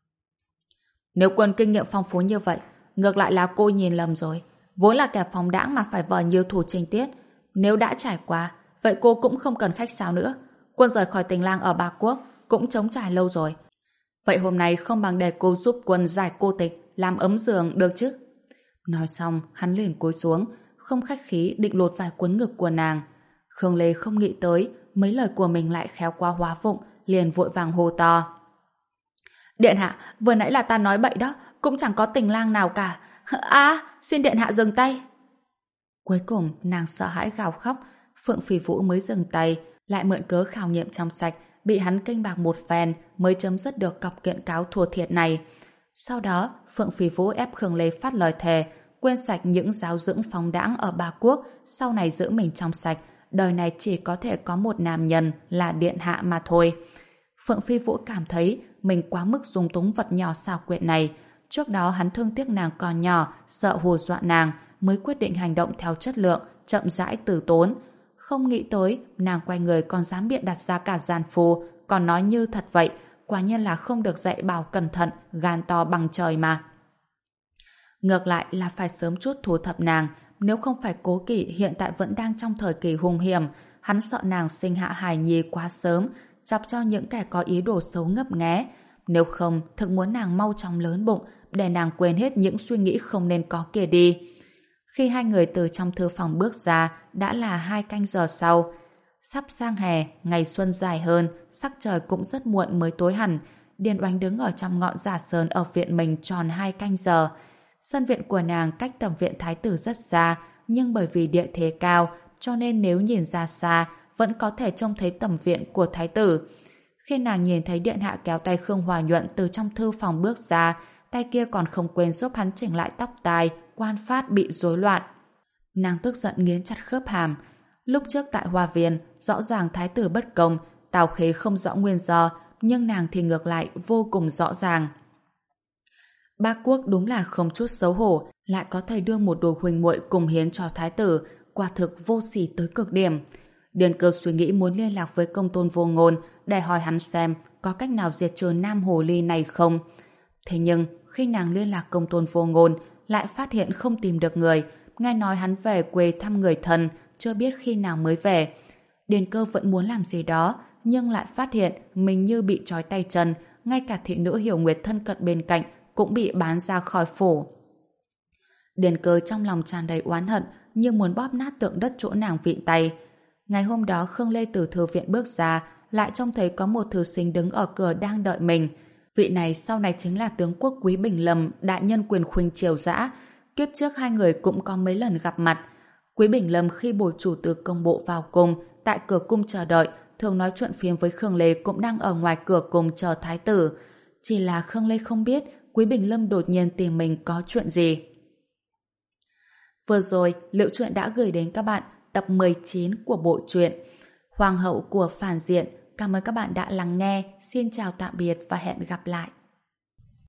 nếu quân kinh nghiệm phong phú như vậy, ngược lại là cô nhìn lầm rồi. Vốn là kẻ phóng đãng mà phải vờ nhiều thủ trình tiết. Nếu đã trải qua, vậy cô cũng không cần khách sáo nữa. Quân rời khỏi tình lang ở Ba Quốc cũng chống trải lâu rồi. Vậy hôm nay không bằng để cô giúp quân giải cô tịch, làm ấm giường được chứ? Nói xong, hắn liền cúi xuống, không khách khí định lột vài cuốn ngực của nàng. Khương Lê không nghĩ tới mấy lời của mình lại khéo quá hóa vụng, liền vội vàng hô to: điện hạ, vừa nãy là ta nói bậy đó, cũng chẳng có tình lang nào cả. À, xin điện hạ dừng tay. Cuối cùng nàng sợ hãi gào khóc, Phượng Phi Vũ mới dừng tay, lại mượn cớ khảo nghiệm trong sạch, bị hắn kênh bạc một phen mới chấm dứt được cọc kiện cáo thua thiệt này. Sau đó, Phượng Phi Vũ ép Khương Lê phát lời thề, quên sạch những giáo dưỡng phóng đãng ở Ba Quốc, sau này giữ mình trong sạch, đời này chỉ có thể có một nam nhân là điện hạ mà thôi. Phượng Phi Vũ cảm thấy mình quá mức dung túng vật nhỏ xảo quyệt này. Trước đó hắn thương tiếc nàng còn nhỏ, sợ hù dọa nàng, mới quyết định hành động theo chất lượng, chậm rãi từ tốn. Không nghĩ tới nàng quay người còn dám biện đặt ra cả gian phu, còn nói như thật vậy, quả nhiên là không được dạy bảo cẩn thận, gan to bằng trời mà. Ngược lại là phải sớm chút thu thập nàng, nếu không phải Cố Kỵ hiện tại vẫn đang trong thời kỳ hung hiểm, hắn sợ nàng sinh hạ hài nhi quá sớm, chọc cho những kẻ có ý đồ xấu ngấp nghé. Nếu không, thực muốn nàng mau chóng lớn bụng, để nàng quên hết những suy nghĩ không nên có kia đi. Khi hai người từ trong thư phòng bước ra, đã là hai canh giờ sau. Sắp sang hè, ngày xuân dài hơn, sắc trời cũng rất muộn mới tối hẳn. Điền Oánh đứng ở trong ngọn giả sơn ở viện mình tròn hai canh giờ. Sân viện của nàng cách tầm viện thái tử rất xa, nhưng bởi vì địa thế cao, cho nên nếu nhìn ra xa, vẫn có thể trông thấy tầm viện của thái tử. Khi nàng nhìn thấy điện hạ kéo tay Khương Hòa Nhuận từ trong thư phòng bước ra, tay kia còn không quên giúp hắn chỉnh lại tóc tai, quan phát bị rối loạn. Nàng tức giận nghiến chặt khớp hàm. Lúc trước tại Hoa Viên, rõ ràng thái tử bất công, Tào Khế không rõ nguyên do, nhưng nàng thì ngược lại vô cùng rõ ràng. Bác Quốc đúng là không chút xấu hổ, lại có thể đưa một đồ huynh muội cùng hiến cho thái tử, quả thực vô sỉ tới cực điểm. Điền Cơ suy nghĩ muốn liên lạc với Công Tôn Vô Ngôn để hỏi hắn xem có cách nào diệt trừ Nam Hồ Ly này không. Thế nhưng khi nàng liên lạc Công Tôn Vô Ngôn lại phát hiện không tìm được người, nghe nói hắn về quê thăm người thân, chưa biết khi nào mới về. Điền Cơ vẫn muốn làm gì đó, nhưng lại phát hiện mình như bị trói tay chân, ngay cả thị nữ Hiểu Nguyệt thân cận bên cạnh cũng bị bán ra khỏi phủ. Điền Cơ trong lòng tràn đầy oán hận, như muốn bóp nát tượng đất chỗ nàng vịn tay. Ngày hôm đó Khương Lê từ thư viện bước ra, lại trông thấy có một thư sinh đứng ở cửa đang đợi mình. Vị này sau này chính là tướng quốc Quý Bình Lâm, đại nhân quyền khuynh triều dã. Kiếp trước hai người cũng có mấy lần gặp mặt. Quý Bình Lâm khi bồi chủ từ công bộ vào cung, tại cửa cung chờ đợi, thường nói chuyện phiếm với Khương Lê cũng đang ở ngoài cửa cung chờ thái tử. Chỉ là Khương Lê không biết Quý Bình Lâm đột nhiên tìm mình có chuyện gì. Vừa rồi, Liệu Truyện đã gửi đến các bạn tập mười chín của bộ truyện Hoàng hậu của phản diện. Cảm ơn các bạn đã lắng nghe. Xin chào tạm biệt và hẹn gặp lại.